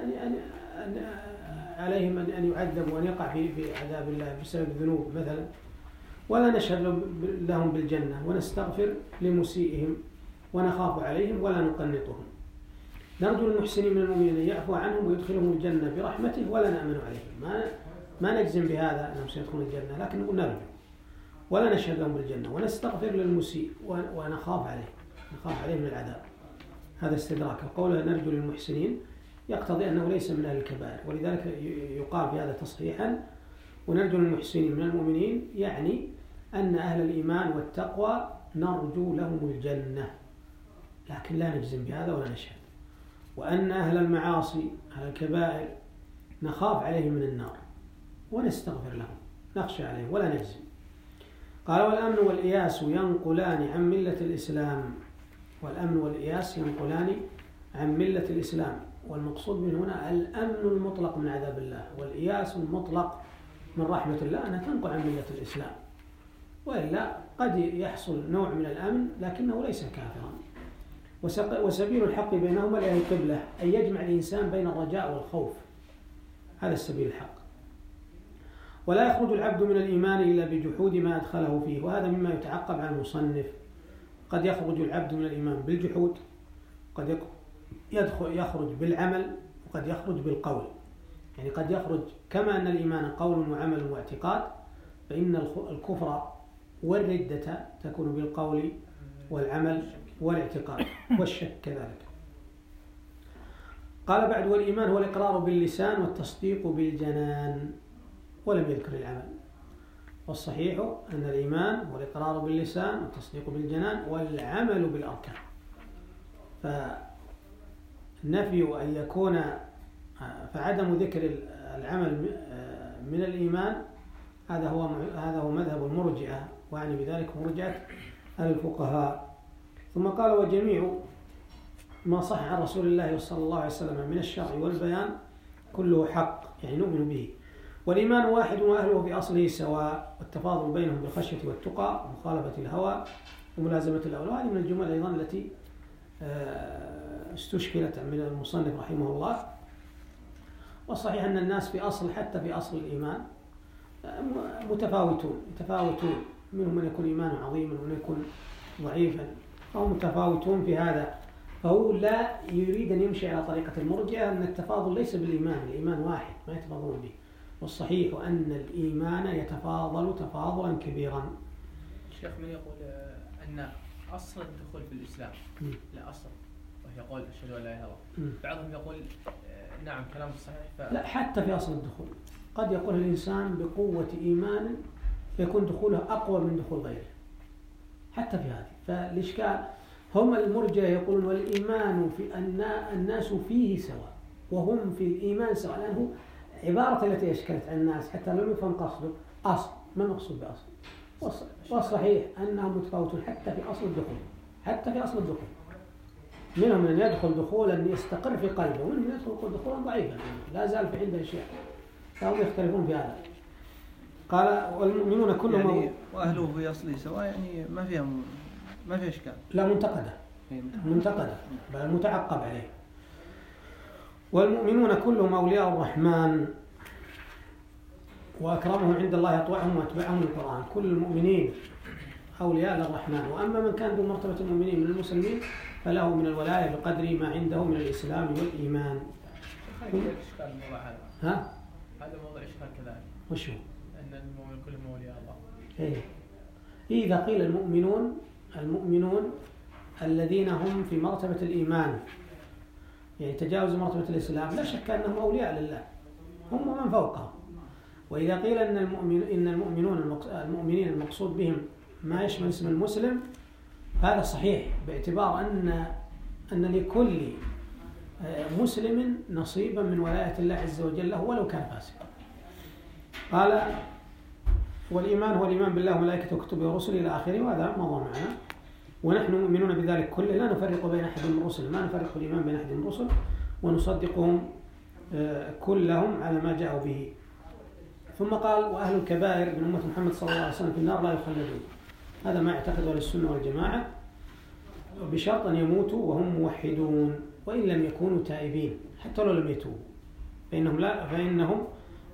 عليهم أن يعذبوا وأن يقع في عذاب الله بسبب الذنوب مثلا، ولا نشهد لهم بالجنة ونستغفر لمسيئهم ونخاف عليهم ولا نقنطهم. نرجو للمحسنين من المؤمنين أن يعفو عنهم ويدخلهم الجنة برحمته ولا نأمن عليهم، ما نجزم بهذا أنهم سيدخلون الجنة، لكن نقول نرجو ولا نشهد لهم بالجنة ونستغفر للمسيء ونخاف عليه من العذاب. هذا استدراك. قوله نرجو للمحسنين يقتضي أنه ليس من أهل الكبائر، ولذلك يقال في هذا تصحيحا ونرجو للمحسنين من المؤمنين، يعني أن أهل الإيمان والتقوى نرجو لهم الجنة لكن لا نجزم بهذا ولا نشهد، وأن أهل المعاصي أهل الكبائر نخاف عليهم من النار ونستغفر لهم، نخشى عليهم ولا نجزم. قال والأمن والإياس ينقلان عن ملة الإسلام. والأمن والإياس ينقلان عن ملة الإسلام، والمقصود من هنا الأمن المطلق من عذاب الله، والإياس المطلق من رحمة الله أنها تنقل عن ملة الإسلام، وإلا قد يحصل نوع من الأمن لكنه ليس كافرا. وسبيل الحق بينهما إلى القبلة، أن يجمع الإنسان بين الرجاء والخوف، هذا السبيل الحق. ولا يخرج العبد من الإيمان إلا بجحود ما أدخله فيه، وهذا مما يتعقب على المصنف. قد يخرج العبد من الإيمان بالجحود، قد يخرج بالعمل، وقد يخرج بالقول. يعني قد يخرج كما أن الإيمان قول وعمل واعتقاد، فإن الكفر والردة تكون بالقول والعمل والاعتقاد، والشك كذلك. قال بعد والإيمان هو الإقرار باللسان والتصديق بالجنان، ولم يذكر العمل. والصحيح أن الإيمان هو الإقرار باللسان والتصديق بالجنان والعمل بالأركان. فنفي أن يكون فعدم ذكر العمل من الإيمان هذا هو مذهب المرجئة، وعني بذلك مرجئة الفقهاء. ثم قال وجميع ما صح عن رسول الله صلى الله عليه وسلم من الشرع والبيان كله حق، يعني نؤمن به. والإيمان واحد وأهله في أصله سواء، والتفاضل بينهم بالخشية والتقى ومخالفة الهوى وملازمة الأولى. هذه من الجمل أيضا التي استشكلت من المصنف رحمه الله. والصحيح أن الناس في أصل حتى في أصل الإيمان متفاوتون، منهم من يكون إيمانه عظيما ومن يكون ضعيفا، فهم متفاوتون في هذا. فهو لا يريد أن يمشي على طريقة المرجئة أن التفاضل ليس بالإيمان، الإيمان واحد ما يتفاضلون به. والصحيح أن الإيمان يتفاضل تفاضلا كبيرا. الشيخ من يقول أن أصل الدخول في الإسلام لا أصل، وهي يقول أشهد أن لا إله إلا الله. بعضهم يقول نعم كلام صحيح لا، حتى في أصل الدخول قد يقول الإنسان بقوة إيمان فيكون دخوله أقوى من دخول غيره، حتى في هذه. فالإشكال هم المرجئة يقولون والإيمان في أن الناس فيه سواء، وهم في الإيمان سواء، لأنه عبارة التي أشكلت على الناس حتى لم يفهم قصده أصل، ما المقصود بأصل؟ والصحيح أنهم متفاوتون حتى في أصل الدخول، منهم من يدخل دخولا يستقر في قلبه، ومنهم من يدخل دخولا ضعيفا لا زال في عنده أشياء، فهم يختلفون في هذا. قال والمؤمنون كلهم يعني وأهله في أصله سواء، يعني ما في إشكال، لا منتقدة بل متعقب عليه. والمؤمنون كلهم أولياء الرحمن وأكرمهم عند الله أطوعهم وأتبعهم القرآن. كل المؤمنين أولياء للرحمن، وأما من كان بمرتبة المؤمنين من المسلمين فله من الولاية بقدر ما عنده من الإسلام والإيمان. هذا موضوع إشكال كذلك. وشو؟ أن المؤمن كلهم أولياء إيه الله. إذا قيل المؤمنون الذين هم في مرتبة الإيمان، يعني تجاوز مرتبة الإسلام، لا شك أنهم أولياء لله، هم ومن فوقهم. وإذا قيل أن المؤمنين المقصود بهم ما يشمل اسم المسلم، هذا صحيح باعتبار أن لكل مسلم نصيبا من ولاية الله عز وجل له ولو كان فاسقا. قال والإيمان هو الإيمان بالله وملائكته وكتبه ورسله إلى آخره، وهذا مضى معنا. ونحن مؤمنون بذلك كله، لا نفرق بين أحد من الرسل، ما نفرق الإيمان بين أحد من الرسل، ونصدقهم كلهم على ما جاءوا به. ثم قال وأهل الكبائر من أمة محمد صلى الله عليه وسلم في النار لا يخلدون. هذا ما يعتقد أهل السنة والجماعة، بشرط أن يموتوا وهم موحدون وإن لم يكونوا تائبين، حتى لو لم يتوبوا فإنهم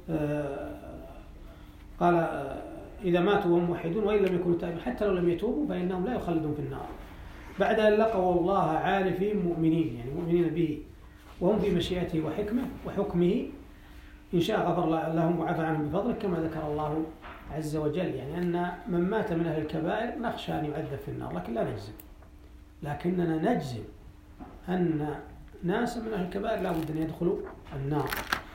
قال إذا ماتوا وهم موحدون وإن لم يكونوا تائبين حتى لو لم يتوبوا فإنهم لا يخلدون في النار، بعد أن لقوا الله عارفين مؤمنين، يعني مؤمنين به وهم في مشيئته وحكمه، إن شاء غفر لهم وعفى عنهم بفضله، كما ذكر الله عز وجل. يعني أن من مات من أهل الكبائر نخشى أن يعذب في النار، لكن لا نجزم، لكننا نجزم أن ناس من أهل الكبائر لا بد أن يدخلوا النار.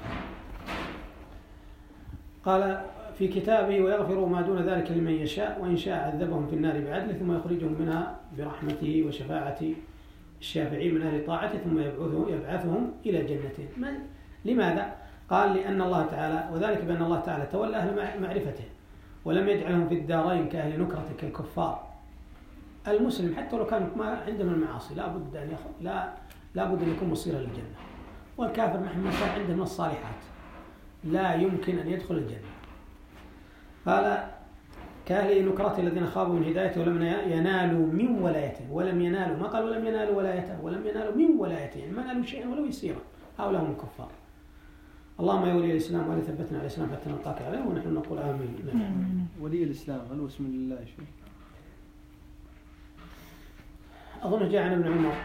قال في كتابه ويغفر ما دون ذلك لمن يشاء وإن شاء عذبهم في النار بعدله ثم يخرجهم منها برحمته وشفاعة الشافعين من أهل طاعته ثم يبعثهم إلى جنته. لماذا؟ قال لأن الله تعالى، وذلك بأن الله تعالى تولى أهل معرفته ولم يجعلهم في الدارين كأهل نكرة كالكفار. المسلم حتى لو كان ما عنده من المعاصي لا بد أن يكون مصيرا للجنة، والكافر مهما كان عنده من الصالحات لا يمكن أن يدخل الجنة. قال كأهل نكرة الذين خابوا من هدايته ولم ينالوا من ولايته، ولم ينالوا، ما قال ولم ينالوا ولايته، ولم ينالوا من ولايته، يعني ما نالوا شيئا ولو يسيرا، هؤلاء هم الكفار. اللهم يا ولي الإسلام ولا ثبتنا على الإسلام حتى نلقاك عليه، ونحن نقول آمين. ولي الإسلام هل هو اسم الله شيء؟ أظنه جاء عن ابن عمر،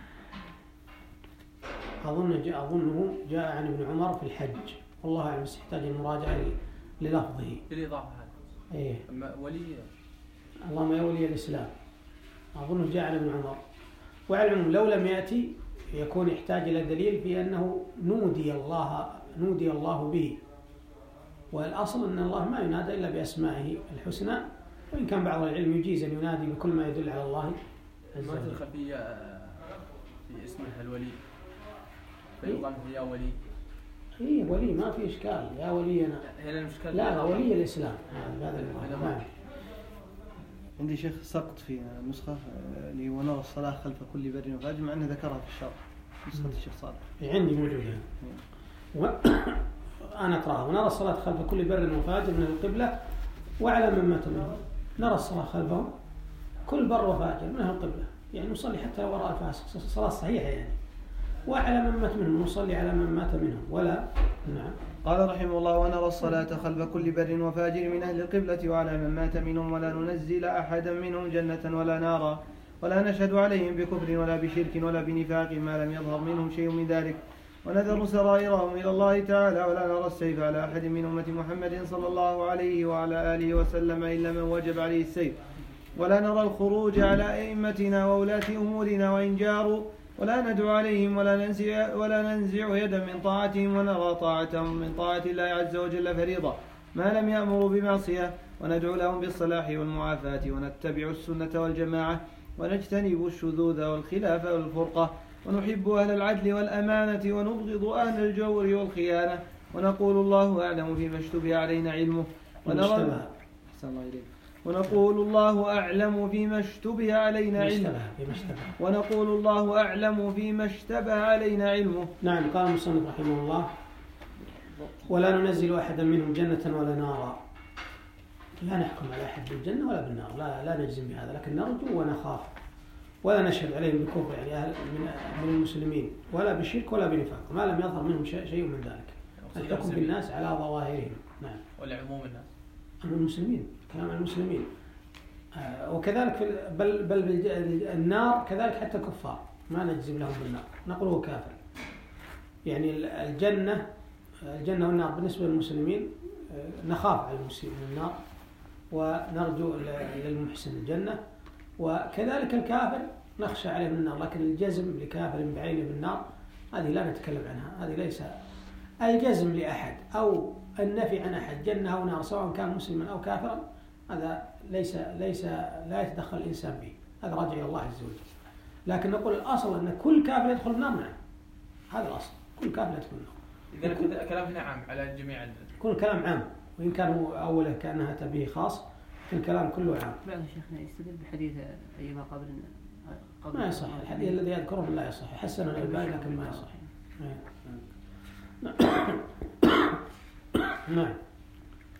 أظنه جاء عن ابن عمر في الحج، والله أعلم، يحتاج المراجعة للفظه بالإضافة هذا. إيه. أما ولي اللهم يا ولي الإسلام، أظنه جاء عن ابن عمر. وعلى العموم لو لم يأتي يكون يحتاج إلى دليل في أنه نودي الله به، والأصل أن الله ما ينادى إلا بأسمائه الحسنى، وإن كان بعض العلم يجيز أن ينادي بكل ما يدل على الله عز وجل. ما الخفية في اسمه الولي فيقال يا ولي؟ إيه ولي ما في إشكال، يا ولينا. هنا المشكلة لا ولي الإسلام هذا المعنى. عندي شيخ سقط في النسخة اللي ونرى الصلاة خلف كل بر وفاجر، مع أنه ذكرها في الشرح، نسخة الشيخ صالح. عندي موجودة. أنا أقرأها ونرى الصلاة خلف كل بر وفاجر من القبلة وعلى من مات منهم. نرى الصلاة خلفهم كل بر وفاجر من القبلة، يعني نصلي حتى لو وراء الفاسق، الصلاة صحيحة يعني. وعلى من مات منهم نصلي على من مات منهم ولا. نعم. قال رحمه الله ونرى الصلاة خلف كل بر وفاجر من أهل القبلة وعلى من مات منهم ولا ننزل أحدا منهم جنة ولا نارا ولا نشهد عليهم بكفر ولا بشرك ولا بنفاق ما لم يظهر منهم شيء من ذلك، ونذر سرائرهم إلى الله تعالى، ولا نرى السيف على أحد من أمة محمد صلى الله عليه وعلى آله وسلم إلا من وجب عليه السيف، ولا نرى الخروج على أئمتنا وولاة أمورنا وإن جاروا، ولا ندعو عليهم ولا ننزع يدا من طاعتهم، ونرى طاعتهم من طاعة الله عز وجل فريضة ما لم يأمروا بمعصية، وندعو لهم بالصلاح والمعافاة، ونتبع السنة والجماعة، ونجتنب الشذوذ والخلاف والفرقة، ونحب أهل العدل والأمانة، ونبغض أهل الجور والخيانة، ونقول الله أعلم فيما اشتبه علينا علمه، ونقول الله أعلم فيما اشتبه علينا علمه، ونقول الله أعلم فيما اشتبه علينا علمه. نعم. قال المصنف رحمه الله ولا ننزل أحدا منهم جنة ولا نارا، لا نحكم على أحد بالجنة ولا بالنار، لا نجزم بهذا، لكن نرجو ونخاف، ولا نشهد عليهم بكفر يعني أهل من المسلمين ولا بشرك ولا بنفاق ما لم يظهر منهم شيء من ذلك. الحكم بالناس على ظواهرهم. نعم. والعموم الناس المسلمين، كلام عن المسلمين. وكذلك بل النار كذلك حتى الكفار ما نجزم لهم بالنار، نقول هو كافر. يعني الجنة والنار بالنسبة للمسلمين نخاف على المسلمين النار ونرجو للمحسن الجنة، وكذلك الكافر نخشى عليه من النار، لكن الجزم لكافر بعينه بالنار هذه لا نتكلم عنها. هذه ليس الجزم لأحد أو النفي عن أحد جنة أو نار سواء كان مسلما أو كافرا، هذا ليس لا يتدخل الإنسان به، هذا راجع إلى الله عز وجل. لكن نقول الأصل أن كل كافر يدخل النار. نعم، هذا الأصل، كل كافر يدخل النار. إذا كلام هنا عام على الجميع. كل كلام عام، وإن كان هو أوله كأنها تبيه خاص، الكلام كله عام. بعض شيخنا يستدل بحديث أيما قبل ما يصح الحديث الذي يذكره لا يصح، حسن الألباني لكن ما يصح. نعم.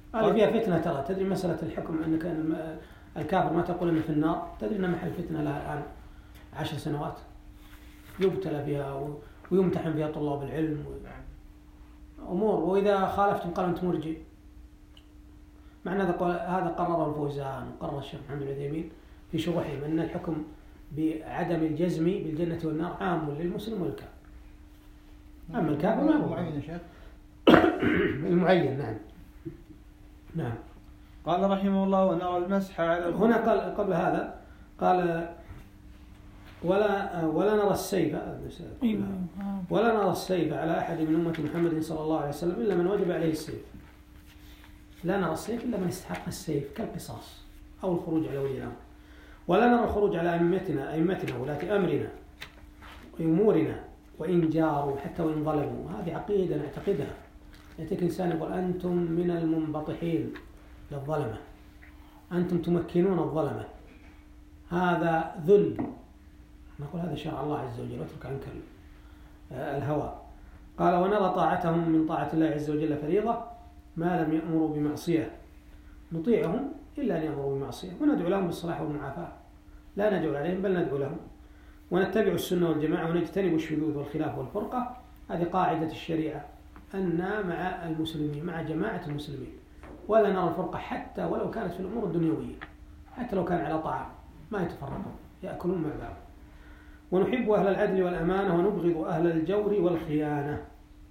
هذه فيها فتنة ترى. تدري مسألة الحكم أنك الكافر ما تقول أنه في النار، تدري أن محل فتنة لها الآن 10 سنوات يبتلى فيها ويمتحن فيها طلاب العلم أمور، وإذا خالفتم قالوا أنت مرجئ. معنى هذا قرره الفوزان وقرر الشيخ محمد العثيمين في شروحهم أن الحكم بعدم الجزم بالجنة والنار عام للمسلم والكافر. أما الكافر ما هو معين يا شيخ. المعين. نعم نعم. قال رحمه الله: ونرى المسح على هنا قال قبل هذا قال ولا نرى السيف ولا نرى السيف على أحد من أمة محمد صلى الله عليه وسلم إلا من وجب عليه السيف. لا نرى السيف إلا من استحق السيف كالقصاص أو الخروج على ولي الأمر. ولا نرى الخروج على أئمتنا ولاة أمرنا وأمورنا وإن جاروا حتى وإن ظلموا. هذه عقيدة نعتقدها. يأتيك إنسان يقول أنتم من المنبطحين للظلمة، أنتم تمكنون الظلمة، هذا ذل. نقول هذا شرع الله عز وجل واترك عنك الهوى. قال ونرى طاعتهم من طاعة الله عز وجل فريضة ما لم يأمروا بمعصية، نطيعهم إلا أن يأمروا بمعصية، وندعو لهم بالصلاح والمعافاة، لا ندعو عليهم بل ندعو لهم، ونتبع السنة والجماعة ونجتنب الشذوذ والخلاف والفرقة. هذه قاعدة الشريعة، أن مع المسلمين مع جماعة المسلمين، ولا نرى الفرقة حتى ولو كانت في الأمور الدنيوية، حتى لو كان على طعام ما يتفرقون يأكلون مع بعض. ونحب أهل العدل والأمانة ونبغض أهل الجور والخيانة.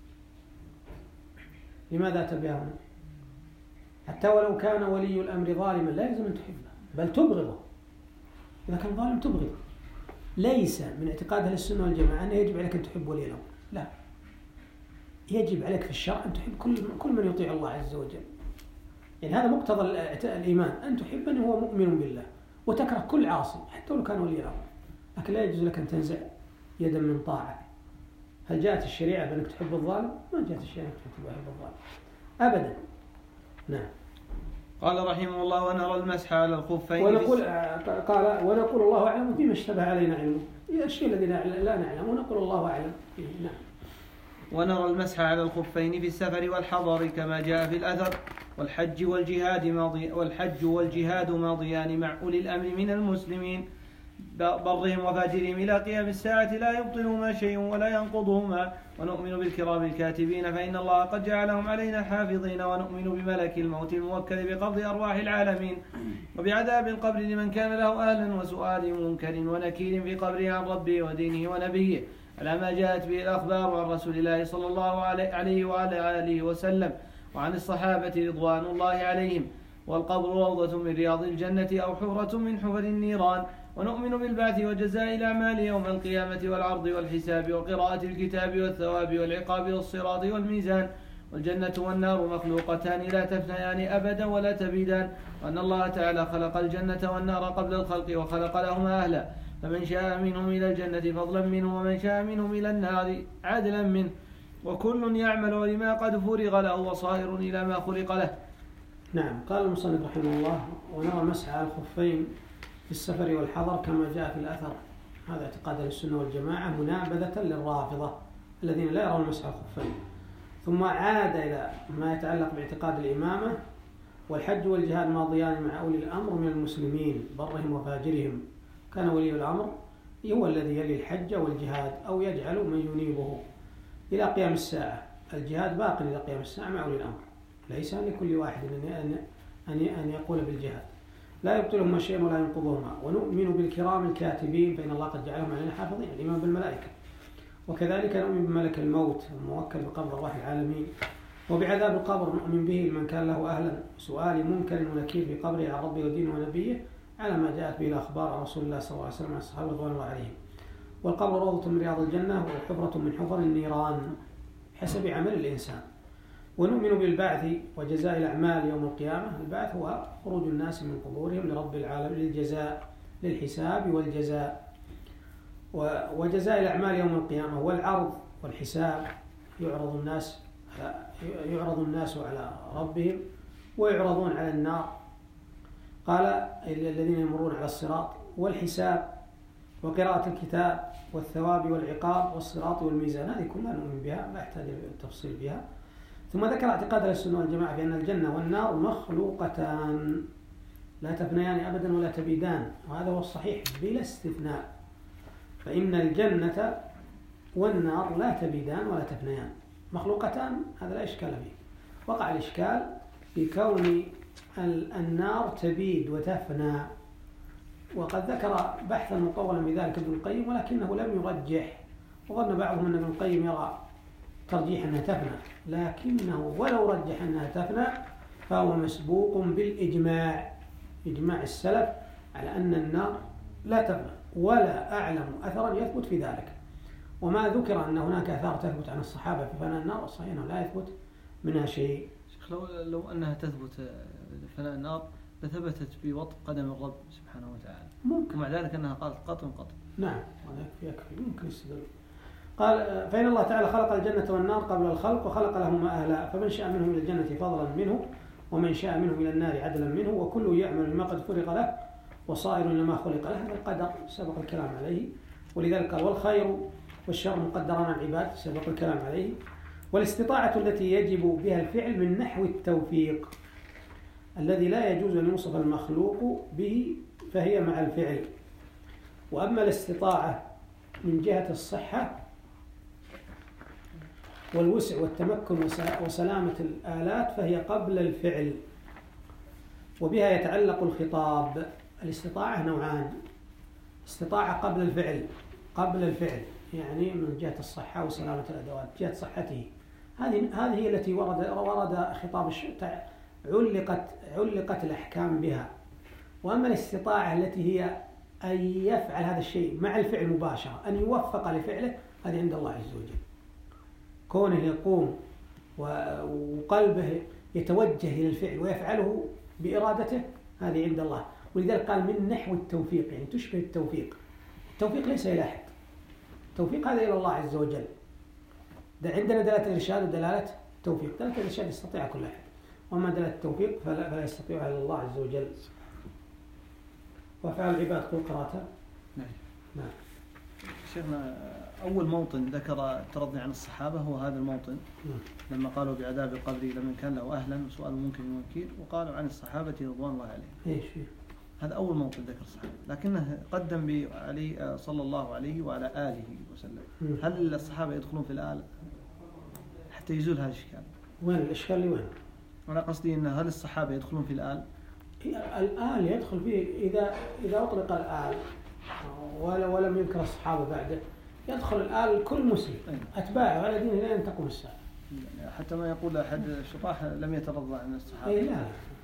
لماذا تبعهم؟ حتى ولو كان ولي الأمر ظالما لا يلزم أن تحبه بل تبغضه. إذا كان ظالم تبغضه. ليس من اعتقاد أهل السنة والجماعة أنه يجب عليك أن تحب ولي الأمر، لا، يجب عليك في الشرع أن تحب كل من يطيع الله عز وجل. يعني هذا مقتضى الإيمان، أن تحب من هو مؤمن بالله وتكره كل عاصي حتى لو كان ولي الأمر، لكن لا يجوز لك أن تنزع يدا من طاعة. هل جاءت الشريعة بأنك تحب الظالم؟ ما جاءت الشريعة بأنك تحب الظالم أبدا. نعم. قال رحمه الله: ونرى المسح على الخفين. ونقول الله أعلم فيما اشتبه علينا علمه. الشيء الذي لا نعلم ونقول الله أعلم فيه. نعم. ونرى المسح على الخفين في السفر والحضر كما جاء في الأثر. والحج والجهاد ماضيان مع أولي الأمر من المسلمين برهم وفاجرهم إلى قيام الساعة لا يبطلهما شيء ولا ينقضهما. ونؤمن بالكرام الكاتبين فإن الله قد جعلهم علينا حافظين. ونؤمن بملك الموت الموكل بقبض أرواح العالمين وبعذاب القبر لمن كان له أهلا وسؤال منكر ونكير في قبره عن ربه ودينه ونبيه على ما جاءت به الأخبار عن رسول الله صلى الله عليه وعلى آله وسلم وعن الصحابة رضوان الله عليهم. والقبر روضة من رياض الجنة أو حفرة من حفر النيران. ونؤمن بالبعث وجزاء الأعمال يوم القيامة والعرض والحساب وقراءة الكتاب والثواب والعقاب والصراط والميزان. والجنة والنار مخلوقتان لا تفنيان أبدا ولا تبيدان. وأن الله تعالى خلق الجنة والنار قبل الخلق وخلق لهما أهلا، فمن شاء منهم إلى الجنة فضلا منه ومن شاء منهم إلى النار عدلا منه، وكل يعمل لما قد فرغ له وصائر إلى ما خلق له. نعم. قال المصنف رحمه الله: ونرى المسح على الخفين في السفر والحضر كما جاء في الأثر. هذا اعتقاد السنة والجماعة منابذة للرافضة الذين لا يرون المسح على الخفين. ثم عاد إلى ما يتعلق باعتقاد الإمامة. والحج والجهاد ماضيان مع أولي الأمر من المسلمين برهم وفاجرهم. كان ولي الأمر هو الذي يلي الحج والجهاد أو يجعل من ينيبه إلى قيام الساعة. الجهاد باق إلى قيام الساعة مع أولي الأمر، ليس لكل واحد أن يقول بالجهاد. لا يبطلهما شيء ولا ينقضهما. ونؤمن بالكرام الكاتبين فإن الله قد جعلهم علينا حافظين، الإيمان بالملائكة. وكذلك نؤمن بملك الموت الموكل بقبض أرواح العالمين. وبعذاب القبر نؤمن به لمن كان له أهلا، سؤال منكر ونكير في قبره عن ربه ودينه ونبيه على ما جاءت به الأخبار عن رسول الله صلى الله عليه وسلم عن الصحابة رضوان الله عليهم. والقبر روضة من رياض الجنة وحفرة من حفر النيران حسب عمل الإنسان. ونؤمن بالبعث وجزاء الأعمال يوم القيامة. البعث هو خروج الناس من قبورهم لرب العالم للجزاء، للحساب والجزاء. وجزاء الأعمال يوم القيامة والعرض والحساب. يعرض الناس على ربهم ويعرضون على النار، قال الذين يمرون على الصراط. والحساب وقراءة الكتاب والثواب والعقاب والصراط والميزان. هذه كلها نؤمن بها لا يحتاج التفصيل بها. ثم ذكر اعتقاد أهل السنة والجماعة بأن الجنة والنار مخلوقتان لا تفنيان أبدا ولا تبيدان، وهذا هو الصحيح بلا استثناء، فإن الجنة والنار لا تبيدان ولا تفنيان، مخلوقتان، هذا لا إشكال فيه. وقع الإشكال في كون النار تبيد وتفنى، وقد ذكر بحثا مطولا بذلك ابن القيم، ولكنه لم يرجح، وظن بعضهم أن ابن القيم يرى ترجيح أنها تفنى، لكنه ولو رجح أنها تفنى فهو مسبوق بالإجماع، إجماع السلف على أن النار لا تفنى، ولا أعلم أثرا يثبت في ذلك. وما ذكر أن هناك آثار تثبت عن الصحابة في فناء النار، الصحيح أنه لا يثبت منها شيء. شيخ لو أنها تثبت فناء النار لثبتت بوطء قدم الرب سبحانه وتعالى، ممكن، ومع ذلك أنها قالت قطن قطن. نعم، يكفي ممكن يستدل. قال فإن الله تعالى خلق الجنة والنار قبل الخلق وخلق لهما أهلا، فمن شاء منهم إلى الجنة فضلا منه ومن شاء منهم إلى النار عدلا منه، وكل يعمل بما قد فرق له وصائر لما خلق له. هذا القدر سبق الكلام عليه، ولذلك قال والخير والشر مقدران على العباد، سبق الكلام عليه. والاستطاعة التي يجب بها الفعل من نحو التوفيق الذي لا يجوز أن يوصف المخلوق به فهي مع الفعل. وأما الاستطاعة من جهة الصحة والوسع والتمكن وسلامة الآلات فهي قبل الفعل، وبها يتعلق الخطاب. الاستطاعة نوعان: استطاعة قبل الفعل يعني من جهة الصحة وسلامة الأدوات، جهة صحته، هذه هي التي ورد خطاب علقت الأحكام بها. وأما الاستطاعة التي هي أن يفعل هذا الشيء مع الفعل مباشرة، أن يوفق لفعله، هذه عند الله عز وجل. كونه يقوم وقلبه يتوجه إلى الفعل ويفعله بإرادته، هذه عند الله. ولذلك قال من نحو التوفيق، يعني تشبه التوفيق. التوفيق ليس إلى أحد، التوفيق هذا إلى الله عز وجل. عندنا دلالة الإرشاد ودلالة التوفيق. دلالة الإرشاد يستطيع كل أحد، وأما دلالة التوفيق فلا يستطيع إلا الله عز وجل. وأفعال العباد قل قراءته. نعم. شيخنا أول موطن ذكر الترضي عن الصحابة هو هذا الموطن، لما قالوا بعذاب القبر لمن كان له أهلا وسؤال ممكن ومكيل، وقالوا عن الصحابة رضوان الله عليهم. هذا أول موطن ذكر الصحابة، لكنه قدم بعلي صلى الله عليه وعلى آله وسلم. هل الصحابة يدخلون في الآل حتى يزول هذا الإشكال؟ وين الإشكال لوين؟ أنا قصدي إن هل الصحابة يدخلون في الآل؟ الآل يدخل فيه إذا أطلق الآل ولم يذكر الصحابة بعده، يدخل الآل كل مسلم أتباعه على دينه لا ينتقم الساعة. حتى ما يقول أحد الشطاح لم يترضى عن الصحابة. لا.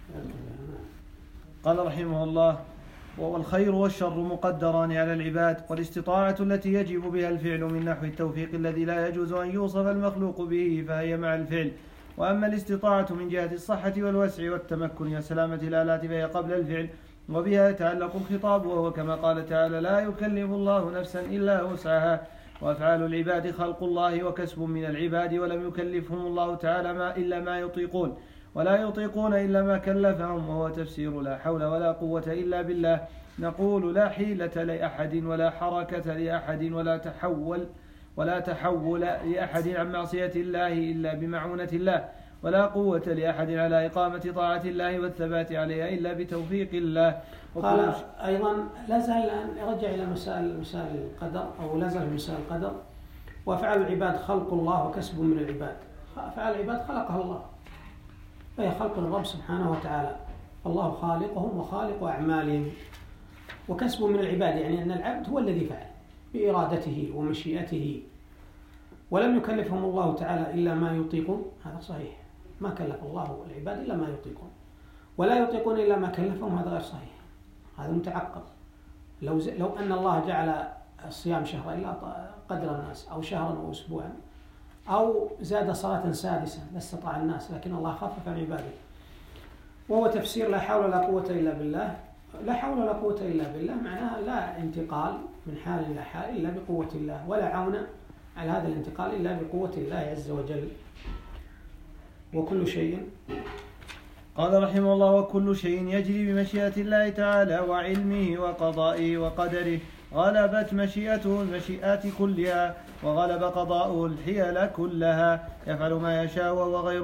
قال رحمه الله: والخير والشر مقدران على العباد، والاستطاعة التي يجب بها الفعل من نحو التوفيق الذي لا يجوز أن يوصف المخلوق به فهي مع الفعل. وأما الاستطاعة من جهة الصحة والوسع والتمكن وسلامة الآلات فهي قبل الفعل، وبها يتعلق الخطاب، وهو كما قال تعالى: لا يكلف الله نفسا إلا وسعها. وأفعال العباد خلق الله وكسب من العباد، ولم يكلفهم الله تعالى إلا ما يطيقون، ولا يطيقون إلا ما كلفهم، وهو تفسير لا حول ولا قوة إلا بالله. نقول: لا حيلة لأحد ولا حركة لأحد ولا تحول لأحد عن معصية الله إلا بمعونة الله، ولا قوة لأحد على إقامة طاعة الله والثبات عليها إلا بتوفيق الله. قال أيضا لا زال يرجع إلى مسائل القدر، أو لا زال مسائل القدر. وأفعال العباد خلق الله وكسب من العباد. أفعال العباد خلقها الله، فهي خلق الرب سبحانه وتعالى، الله خالقهم وخالق أعمالهم. وكسب من العباد يعني أن العبد هو الذي فعل بإرادته ومشيئته، ولم يكلفهم الله تعالى إلا ما يطيقون. هذا صحيح، ما كلف الله العباد إلا ما يطيقون، ولا يطيقون إلا ما كلفهم. هذا غير صحيح، هذا متعقب. لو أن الله جعل الصيام شهرا إلا قدر الناس، أو شهرا أو أسبوعا، أو زاد صلاة سادسة لاستطاع الناس، لكن الله خفف عن عباده. وهو تفسير لا حول ولا قوة إلا بالله. لا حول ولا قوة إلا بالله معناها لا انتقال من حال إلى حال إلا بقوة الله، ولا عون على هذا الانتقال إلا بقوة الله عز وجل. وكل شيء، قال رحمه الله: وكل شيء يجري بمشيئة الله تعالى وعلمه وقضائه وقدره، غلبت مشيئته المشيئات كلها، وغلب قضاؤه الحيل كلها، يفعل ما يشاء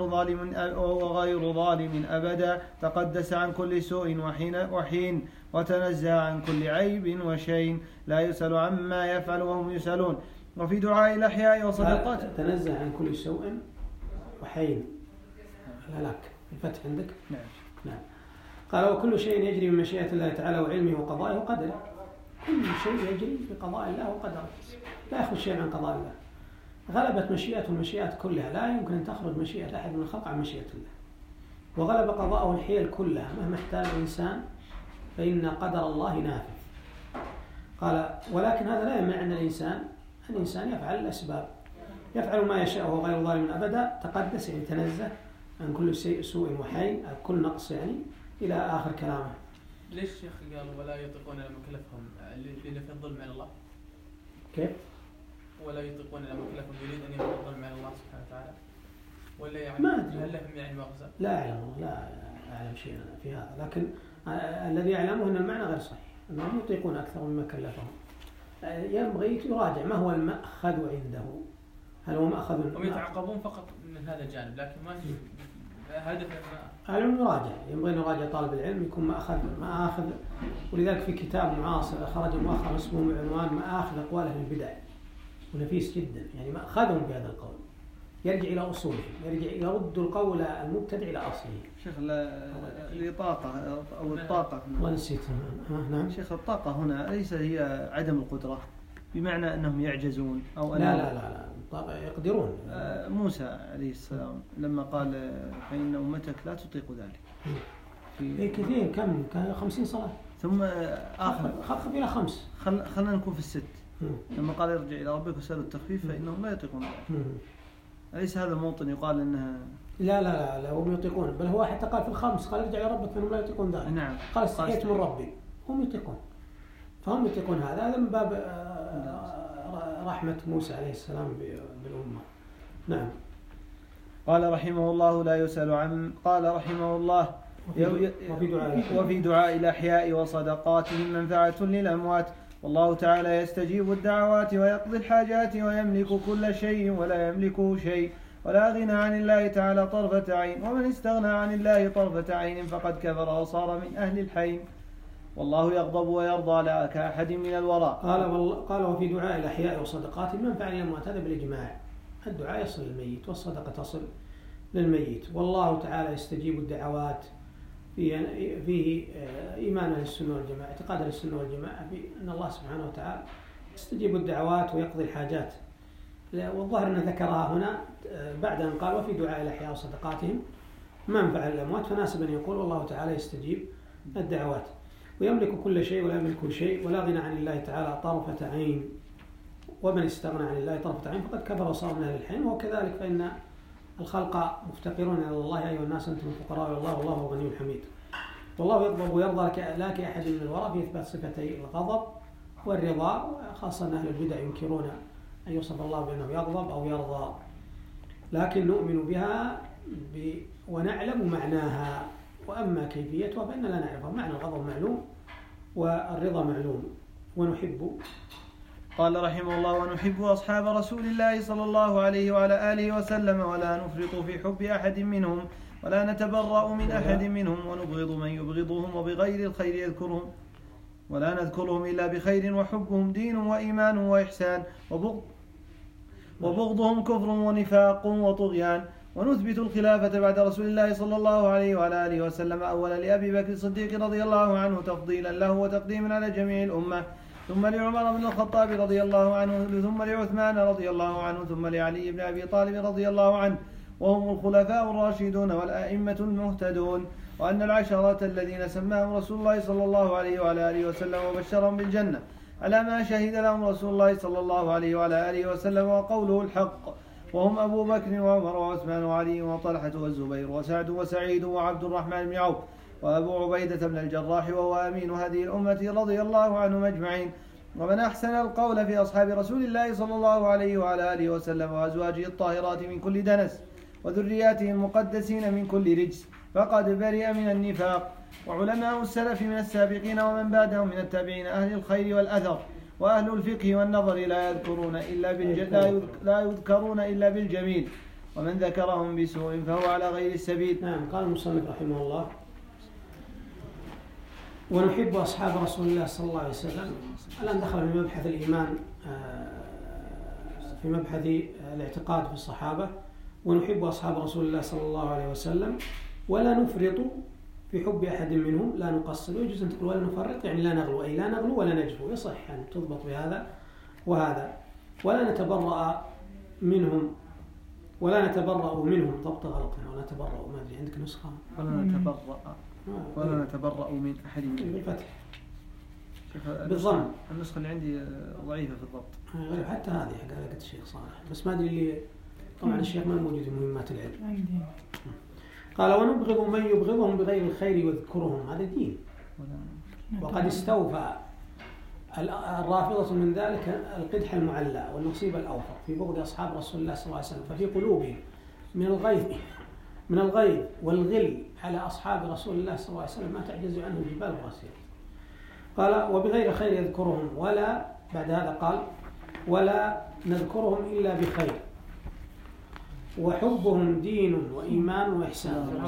وهو غير ظالم أبدا، تقدس عن كل سوء وحين وتنزه عن كل عيب وشين، لا يسأل عما يفعل وهم يسألون. وفي دعاء الأحياء وصدقات تنزه عن كل سوء وحين الهلاك الفتح عندك. نعم. قال وكل شيء يجري من مشيئة الله تعالى وعلمه وقضائه وقدره. كل شيء يجري بقضاء الله وقدره، لا يخرج شيء عن قضاء الله. غلبت مشيئته المشيئات كلها، لا يمكن أن تخرج مشيئة أحد من الخلق عن مشيئة الله. وغلب قضاءه الحيل كلها، مهما احتال الإنسان فإن قدر الله نافذ. قال ولكن هذا لا يمنع أن الإنسان يفعل الأسباب، يفعل ما يشاء وهو غير ظالم أبدا، تقدس يعني تنزه عن كل سوء وحين، كل نقص يعني، إلى آخر كلامه. ليش الشيخ قالوا ولا يطيقون لما كلفهم لنفي الظلم على الله؟ كيف؟ ولا يطيقون لما كلفهم يريد أن ينفي الظلم على الله سبحانه وتعالى؟ ولا يعني ما أدري. هل لهم يعني مغزى؟ لا أعلم شيئا في هذا، لكن الذي أعلمه أن المعنى غير صحيح، أنهم يطيقون أكثر مما كلفهم. ينبغي يراجع ما هو المأخذ عنده، هل هو مأخذ؟ هم يتعقبون فقط من هذا الجانب، لكن ما هدف العلم يراجع، ينبغي أن يراجع طالب العلم يكون مآخذ. ولذلك في كتاب معاصر خرج مؤخرا اسمه بعنوان مآخذ أقوال أهل البدع، ونفيس جدا، يعني مأخذهم بهذا القول يرجع إلى أصولهم، يرد القول المبتدع إلى أصله. شيخ الطاقة أو الطاقة الله نسيت. نعم شيخ الطاقة هنا ليس هي عدم القدرة بمعنى أنهم يعجزون أو لا يقدرون. موسى عليه السلام لما قال فإن أمتك لا تطيق ذلك في كثير، كان 50 صلاة، ثم آخر خفف إلى 5. خلنا نكون في 6 لما قال ارجع إلى ربك وسألوا التخفيف فإنهم لا يطيقون ذلك. أليس هذا الموطن يقال أنها لا هم يطيقون، بل هو حتى قال في 5 قال ارجع إلى ربك فإنهم لا يطيقون ذلك. نعم. قال استحييت من ربي، هم يطيقون، فهم يطيقون هذا من باب رحمة موسى عليه السلام بالأمة. نعم. قال رحمه الله لا يسأل عن، قال رحمه الله وفي دعاء الأحياء وصدقاتهم منفعة للأموات، والله تعالى يستجيب الدعوات ويقضي الحاجات ويملك كل شيء ولا يملكه شيء، ولا غنى عن الله تعالى طرفة عين، ومن استغنى عن الله طرفة عين فقد كفر وصار من أهل الحين، والله يغضب ويرضى لا كأحد من الوراء. قال وفي دعاء الأحياء وصدقاتهم منفعة للأموات، هذا بالإجماع، الدعاء يصل للميت والصدقة تصل للميت، والله تعالى يستجيب الدعوات. فيه إيمان أهل السنة والجماعة، اعتقاد أهل السنة والجماعة بأن الله سبحانه وتعالى يستجيب الدعوات ويقضي الحاجات. والظاهر أن ذكرها هنا بعد أن قال وفي دعاء الأحياء وصدقاتهم منفعة للأموات، فناسب أن يقول والله تعالى يستجيب الدعوات ويملك كل شيء ولا يملك شيء، ولا غنى عن الله تعالى طرفة عين، ومن استغنى عن الله طرفة عين فقد كفر وصار من أهل الحين. وكذلك فإن الخلق مفتقرون إلى الله، أيها الناس أنتم الفقراء إلى الله والله هو الغني الحميد. والله يغضب ويرضى لا كأحد من الوراء، في إثبات صفتي الغضب والرضا، خاصة أن أهل البدع ينكرون أن يوصف الله بأنه يغضب أو يرضى، لكن نؤمن بها ونعلم معناها، وأما كيفيتها فإن لا نعرفها. معنى الغضب معلوم والرضا معلوم ونحب. قال رحمه الله ونحب أصحاب رسول الله صلى الله عليه وعلى آله وسلم، ولا نفرط في حب أحد منهم ولا نتبرأ من أحد منهم، ونبغض من يبغضهم وبغير الخير يذكرهم، ولا نذكرهم إلا بخير، وحبهم دين وإيمان وإحسان، وبغضهم كفر ونفاق وطغيان. ونثبت الخلافة بعد رسول الله صلى الله عليه وعلى آله وسلم أولا لأبي بكر الصديق رضي الله عنه تفضيلا له وتقديما على جميع الأمة، ثم لعمر بن الخطاب رضي الله عنه، ثم لعثمان رضي الله عنه، ثم لعلي بن أبي طالب رضي الله عنه، وهم الخلفاء الراشدون والأئمة المهتدون. وأن العشرة الذين سماهم رسول الله صلى الله عليه وعلى آله وسلم وبشرهم بالجنة على ما شهد لهم رسول الله صلى الله عليه وعلى آله وسلم وقوله الحق، وهم أبو بكر وعمر وعثمان وعلي وطلحة والزبير وسعد وسعيد وعبد الرحمن بن عوف وأبو عبيدة بن الجراح وهو أمين هذه الأمة رضي الله عنهم أجمعين. ومن أحسن القول في أصحاب رسول الله صلى الله عليه وعلى آله وسلم وأزواجه الطاهرات من كل دنس وذرياته المقدسين من كل رجس فقد برئ من النفاق. وعلماء السلف من السابقين ومن بعدهم من التابعين أهل الخير والأثر وأهل الفقه والنظر لا يذكرون إلا بالجميل، ومن ذكرهم بسوء فهو على غير السبيل. نعم. قال المصنف رحمه الله: ونحب أصحاب رسول الله صلى الله عليه وسلم. الآن دخل في مبحث الإيمان، في مبحث الاعتقاد في الصحابة. ونحب أصحاب رسول الله صلى الله عليه وسلم ولا نفرط في حب أحد منهم، لا نقصر. ويجوز أن تقول ولا نفرط، يعني لا نغلو، أي لا نغلو ولا نجفو، يصح أن تضبط بهذا وهذا. ولا نتبرأ منهم، ولا نتبرأ منهم، ضبط غلط هنا، ولا نتبرأ، ما أدري عندك نسخة؟ ولا نتبرأ من أحد منهم بالفتح بالضم. النسخة اللي عندي ضعيفة في الضبط. حتى هذه قالت الشيخ صالح، بس ما أدري اللي طبعا الشيخ ما موجود في مهمات العلم. قال: ونبغض من يبغضهم بغير الخير ويذكرهم. هذا دين. وقد استوفى الرافضة من ذلك القدح المعلى والنصيب الأوفر في بغض أصحاب رسول الله صلى الله عليه وسلم، ففي قلوبهم من الغيظ والغل على أصحاب رسول الله صلى الله عليه وسلم ما تعجز عنه الجبال الراسية. قال: وبغير خير يذكرهم، ولا بعد هذا قال: ولا نذكرهم إلا بخير، وحبهم دين وإيمان وإحسان،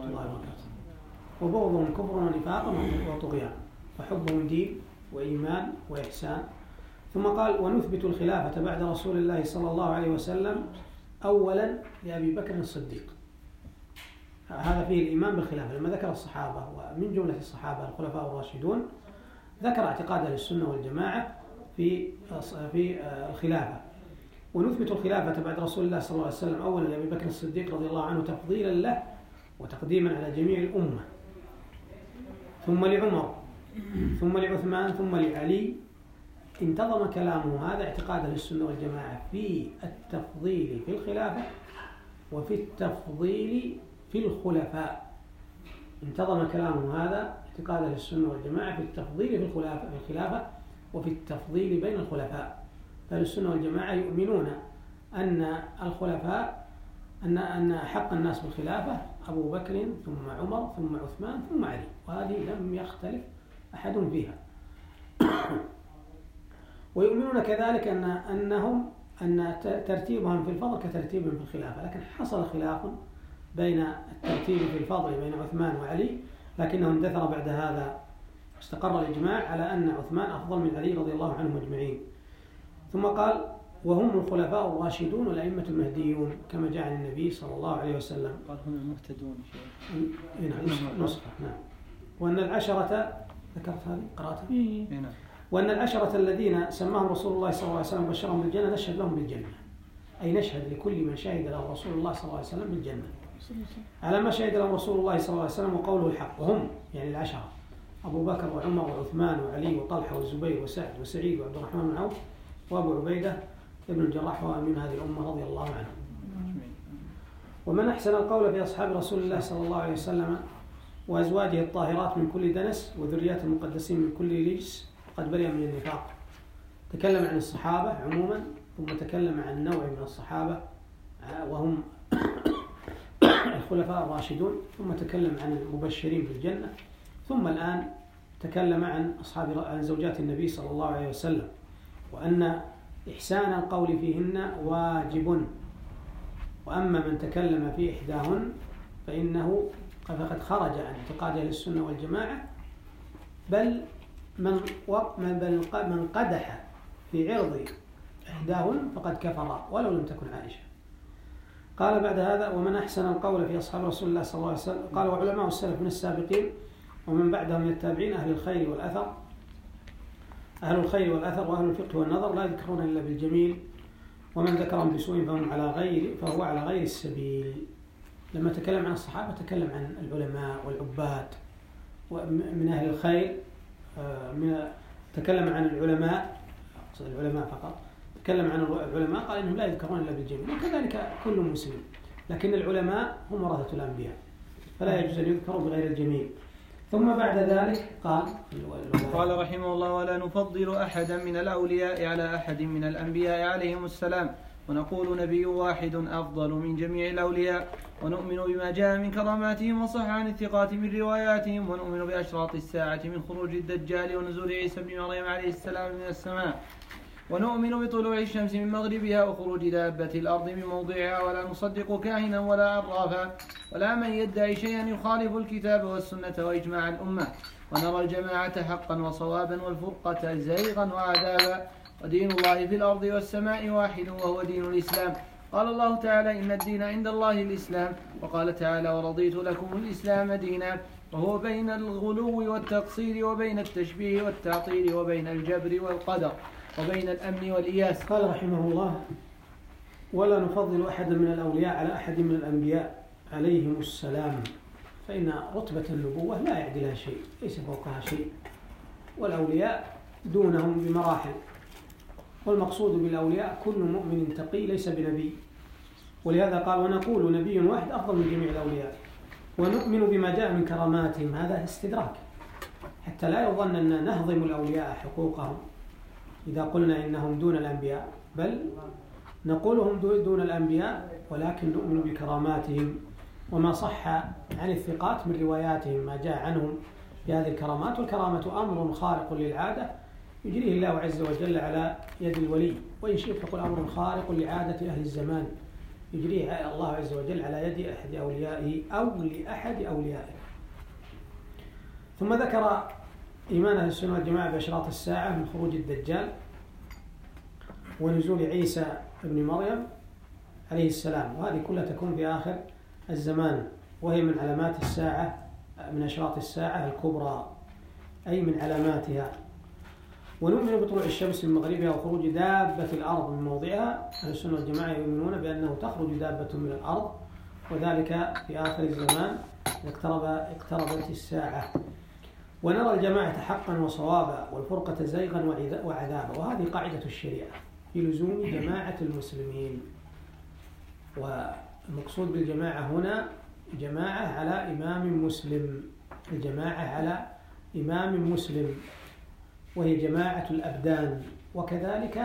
وبغضهم كفر ونفاق وطغيان، وحبهم دين وإيمان وإحسان. ثم قال: ونثبت الخلافة بعد رسول الله صلى الله عليه وسلم أولا لأبي بكر الصديق. هذا فيه الإيمان بالخلافة. لما ذكر الصحابة ومن جملة الصحابة الخلفاء الراشدون، ذكر اعتقاد أهل السنة والجماعة في الخلافة. ونثبت الخلافة بعد رسول الله صلى الله عليه وسلم أولا لأبي بكر الصديق رضي الله عنه تفضيلا له وتقديما على جميع الأمة، ثم لعمر، ثم لعثمان، ثم لعلي. انتظم كلامه هذا اعتقاد أهل السنة والجماعة في التفضيل في الخلافة وفي التفضيل في الخلفاء. انتظم كلامه هذا اعتقاد أهل السنة والجماعة في التفضيل في الخلافة وفي التفضيل بين الخلفاء. أهل السنة والجماعة يؤمنون أن الخلفاء أن حق الناس بالخلافة أبو بكر ثم عمر ثم عثمان ثم علي، وهذه لم يختلف أحد فيها. ويؤمنون كذلك أن ترتيبهم في الفضل كترتيبهم في الخلافة، لكن حصل خلاف بين الترتيب في الفضل بين عثمان وعلي، لكنه اندثر بعد هذا، استقر الإجماع على أن عثمان أفضل من علي رضي الله عنهم أجمعين. ثم قال: وهم الخلفاء الراشدون والأئمة المهديون كما جاء عن النبي صلى الله عليه وسلم. قال هم المهتدون. نسخة. نعم. وأن العشرة، ذكرت هذه قرأتها؟ نعم. وأن العشرة الذين سماهم رسول الله صلى الله عليه وسلم وبشرهم بالجنة نشهد لهم بالجنة، أي نشهد لكل من شهد له رسول الله صلى الله عليه وسلم بالجنة على ما شهد له رسول الله صلى الله عليه وسلم وقوله الحق. وهم يعني العشرة: أبو بكر وعمر وعثمان وعلي وطلحة والزبير وسعد وسعيد وعبد الرحمن بن عوف وأبو عبيدة ابن الجراح وأمين هذه الأمة رضي الله عنهم. ومن أحسن القول في أصحاب رسول الله صلى الله عليه وسلم وأزواجه الطاهرات من كل دنس وذريات المقدسين من كل رجس قد برئ من النفاق. تكلم عن الصحابة عموما، ثم تكلم عن نوع من الصحابة وهم الخلفاء الراشدون، ثم تكلم عن المبشرين بالجنة، ثم الآن تكلم عن عن زوجات النبي صلى الله عليه وسلم، وأن إحسان القول فيهن واجب. وأما من تكلم في إحداهن فإنه فقد خرج عن اعتقاد أهل السنة والجماعة، بل من قدح في عرض إحداهن فقد كفر ولو لم تكن عائشة. قال بعد هذا: ومن أحسن القول في أصحاب رسول الله صلى الله عليه وسلم. قال: وعلماء السلف من السابقين ومن بعدهم من التابعين أهل الخير والأثر وأهل الفقه والنظر لا يذكرون إلا بالجميل، ومن ذكرهم بسوء فهو على غير السبيل. لما تكلم عن الصحابة تكلم عن العلماء والعباد ومن أهل الخير، تكلم عن العلماء فقط، تكلم عن العلماء قال إنهم لا يذكرون إلا بالجميل، وكذلك كل مسلم، لكن العلماء هم ورثة الأنبياء فلا يجوز أن يذكروا بغير الجميل. ثم بعد ذلك قال رحمه الله: ولا نفضل أحدا من الأولياء على أحد من الأنبياء عليهم السلام، ونقول نبي واحد أفضل من جميع الأولياء، ونؤمن بما جاء من كراماتهم وصح عن الثقات من رواياتهم، ونؤمن بأشراط الساعة من خروج الدجال ونزول عيسى بن مريم عليه السلام من السماء، ونؤمن بطلوع الشمس من مغربها وخروج دابة الأرض من موضعها، ولا نصدق كاهنا ولا عرافا ولا من يدعي شيئا يخالف الكتاب والسنة وإجماع الأمة، ونرى الجماعة حقا وصوابا والفرقة زيغا وعذابا، ودين الله في الأرض والسماء واحد وهو دين الإسلام. قال الله تعالى: إن الدين عند الله الإسلام. وقال تعالى: ورضيت لكم الإسلام دينا. وهو بين الغلو والتقصير، وبين التشبيه والتعطيل، وبين الجبر والقدر، وبين الأمن والإياس. قال رحمه الله: ولا نفضل أحدا من الأولياء على أحد من الأنبياء عليهم السلام، فإن رتبة النبوة لا يعدلها شيء، ليس فوقها شيء، والأولياء دونهم بمراحل. والمقصود بالأولياء كل مؤمن تقي ليس بنبي، ولهذا قال: ونقول نبي واحد أفضل من جميع الأولياء، ونؤمن بما جاء من كراماتهم. هذا استدراك حتى لا يظن أن نهضم الأولياء حقوقهم إذا قلنا إنهم دون الأنبياء، بل نقولهم دون الأنبياء، ولكن نؤمن بكراماتهم وما صح عن الثقات من رواياتهم، ما جاء عنهم بهذه الكرامات. والكرامة أمر خارق للعادة يجريه الله عز وجل على يد الولي، وإن شئت فقل أمر خارق لعادة أهل الزمان يجريه الله عز وجل على يد أحد أوليائه أو لأحد أوليائه. ثم ذكر إيمان أهل السنة والجماعة بأشراط الساعة من خروج الدجال ونزول عيسى ابن مريم عليه السلام، وهذه كلها تكون في آخر الزمان، وهي من علامات الساعة، من أشراط الساعة الكبرى، أي من علاماتها. ونؤمن بطلوع الشمس من مغربها وخروج دابة الأرض من موضعها. أهل السنة والجماعة يؤمنون بأنه تخرج دابة من الأرض، وذلك في آخر الزمان اقتربت الساعة. ونرى الجماعة حقا وصوابا والفرقة زيغا وعذابا، وهذه قاعدة الشريعة في لزوم جماعة المسلمين. والمقصود بالجماعة هنا جماعة على إمام مسلم، الجماعة على إمام مسلم، وهي جماعة الأبدان. وكذلك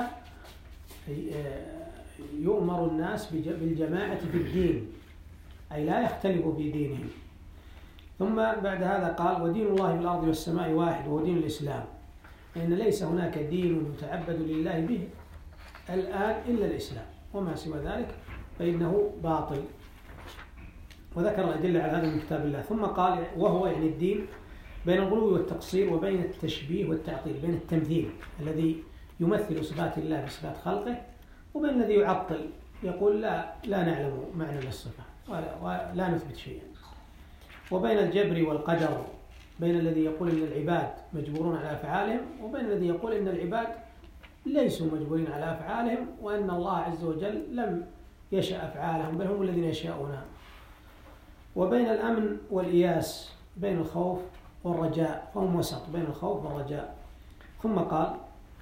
يؤمر الناس بالجماعة في الدين، أي لا يختلفوا في دينهم. ثم بعد هذا قال: ودين الله في الأرض والسماء واحد وهو دين الإسلام، لأن ليس هناك دين يتعبد لله به الآن إلا الإسلام، وما سوى ذلك فإنه باطل. وذكر الأدلة على هذا من كتاب الله. ثم قال: وهو يعني الدين بين الغلو والتقصير، وبين التشبيه والتعطيل، بين التمثيل الذي يمثل صفات الله بصفات خلقه، وبين الذي يعطل يقول لا نعلم معنى للصفة ولا نثبت شيئا، وبين الجبر والقدر، بين الذي يقول إن العباد مجبورون على أفعالهم، وبين الذي يقول إن العباد ليسوا مجبورين على أفعالهم، وأن الله عز وجل لم يشأ أفعالهم بل هم الذين يشاءونها، وبين الأمن والإياس، بين الخوف والرجاء، فهم وسط بين الخوف والرجاء. ثم قال: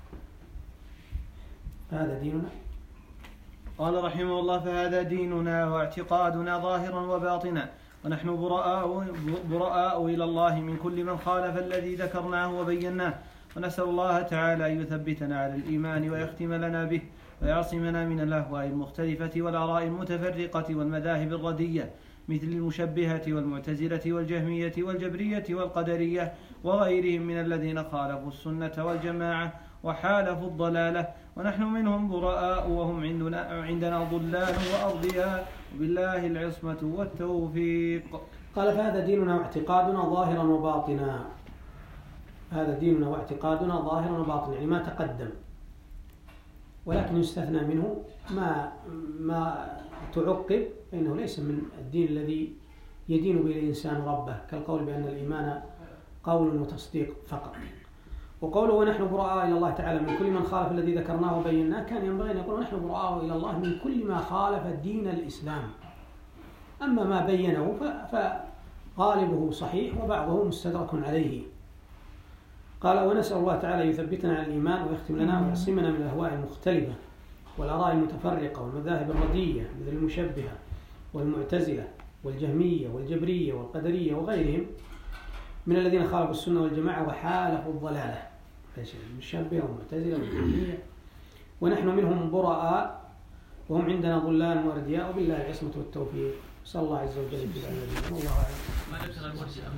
هذا ديننا. قال رحمه الله: فهذا ديننا واعتقادنا ظاهرا وباطنا، ونحن براء إلى الله من كل من خالف الذي ذكرناه وبيناه، ونسأل الله تعالى أن يثبتنا على الإيمان ويختم لنا به، ويعصمنا من الأهواء المختلفة والآراء المتفرقة والمذاهب الردية، مثل المشبهة والمعتزلة والجهمية والجبرية والقدرية وغيرهم من الذين خالفوا السنة والجماعة وحالفوا الضلالة، ونحن منهم براء وهم عندنا ضلال وأرضياء، وبالله العصمة والتوفيق. قال: فهذا ديننا واعتقادنا ظاهرا وباطنا. هذا ديننا واعتقادنا ظاهرا وباطنا، يعني ما تقدم، ولكن يستثنى منه ما تعقب، فإنه ليس من الدين الذي يدين به الإنسان ربه، كالقول بأن الإيمان قول وتصديق فقط. وقوله: ونحن براء إلى الله تعالى من كل من خالف الذي ذكرناه وبيناه، كان ينبغي أن يقول: ونحن براء إلى الله من كل ما خالف دين الإسلام. أما ما بينه فغالبه صحيح وبعضه مستدرك عليه. قال: ونسأل الله تعالى يثبتنا على الإيمان ويختم لنا ويعصمنا من الأهواء المختلفة والآراء المتفرقة والمذاهب الردية، مثل المشبهة والمعتزلة والجهمية والجبرية والقدرية وغيرهم من الذين خالفوا السنة والجماعة وحالفوا الضلالة، المشبهة والمعتزلة والجهمية. ونحن منهم براء، وهم عندنا ضلال وأردياء، وبالله العصمة والتوفيق. نسأل الله عز وجل في الأمر. والله أعلم.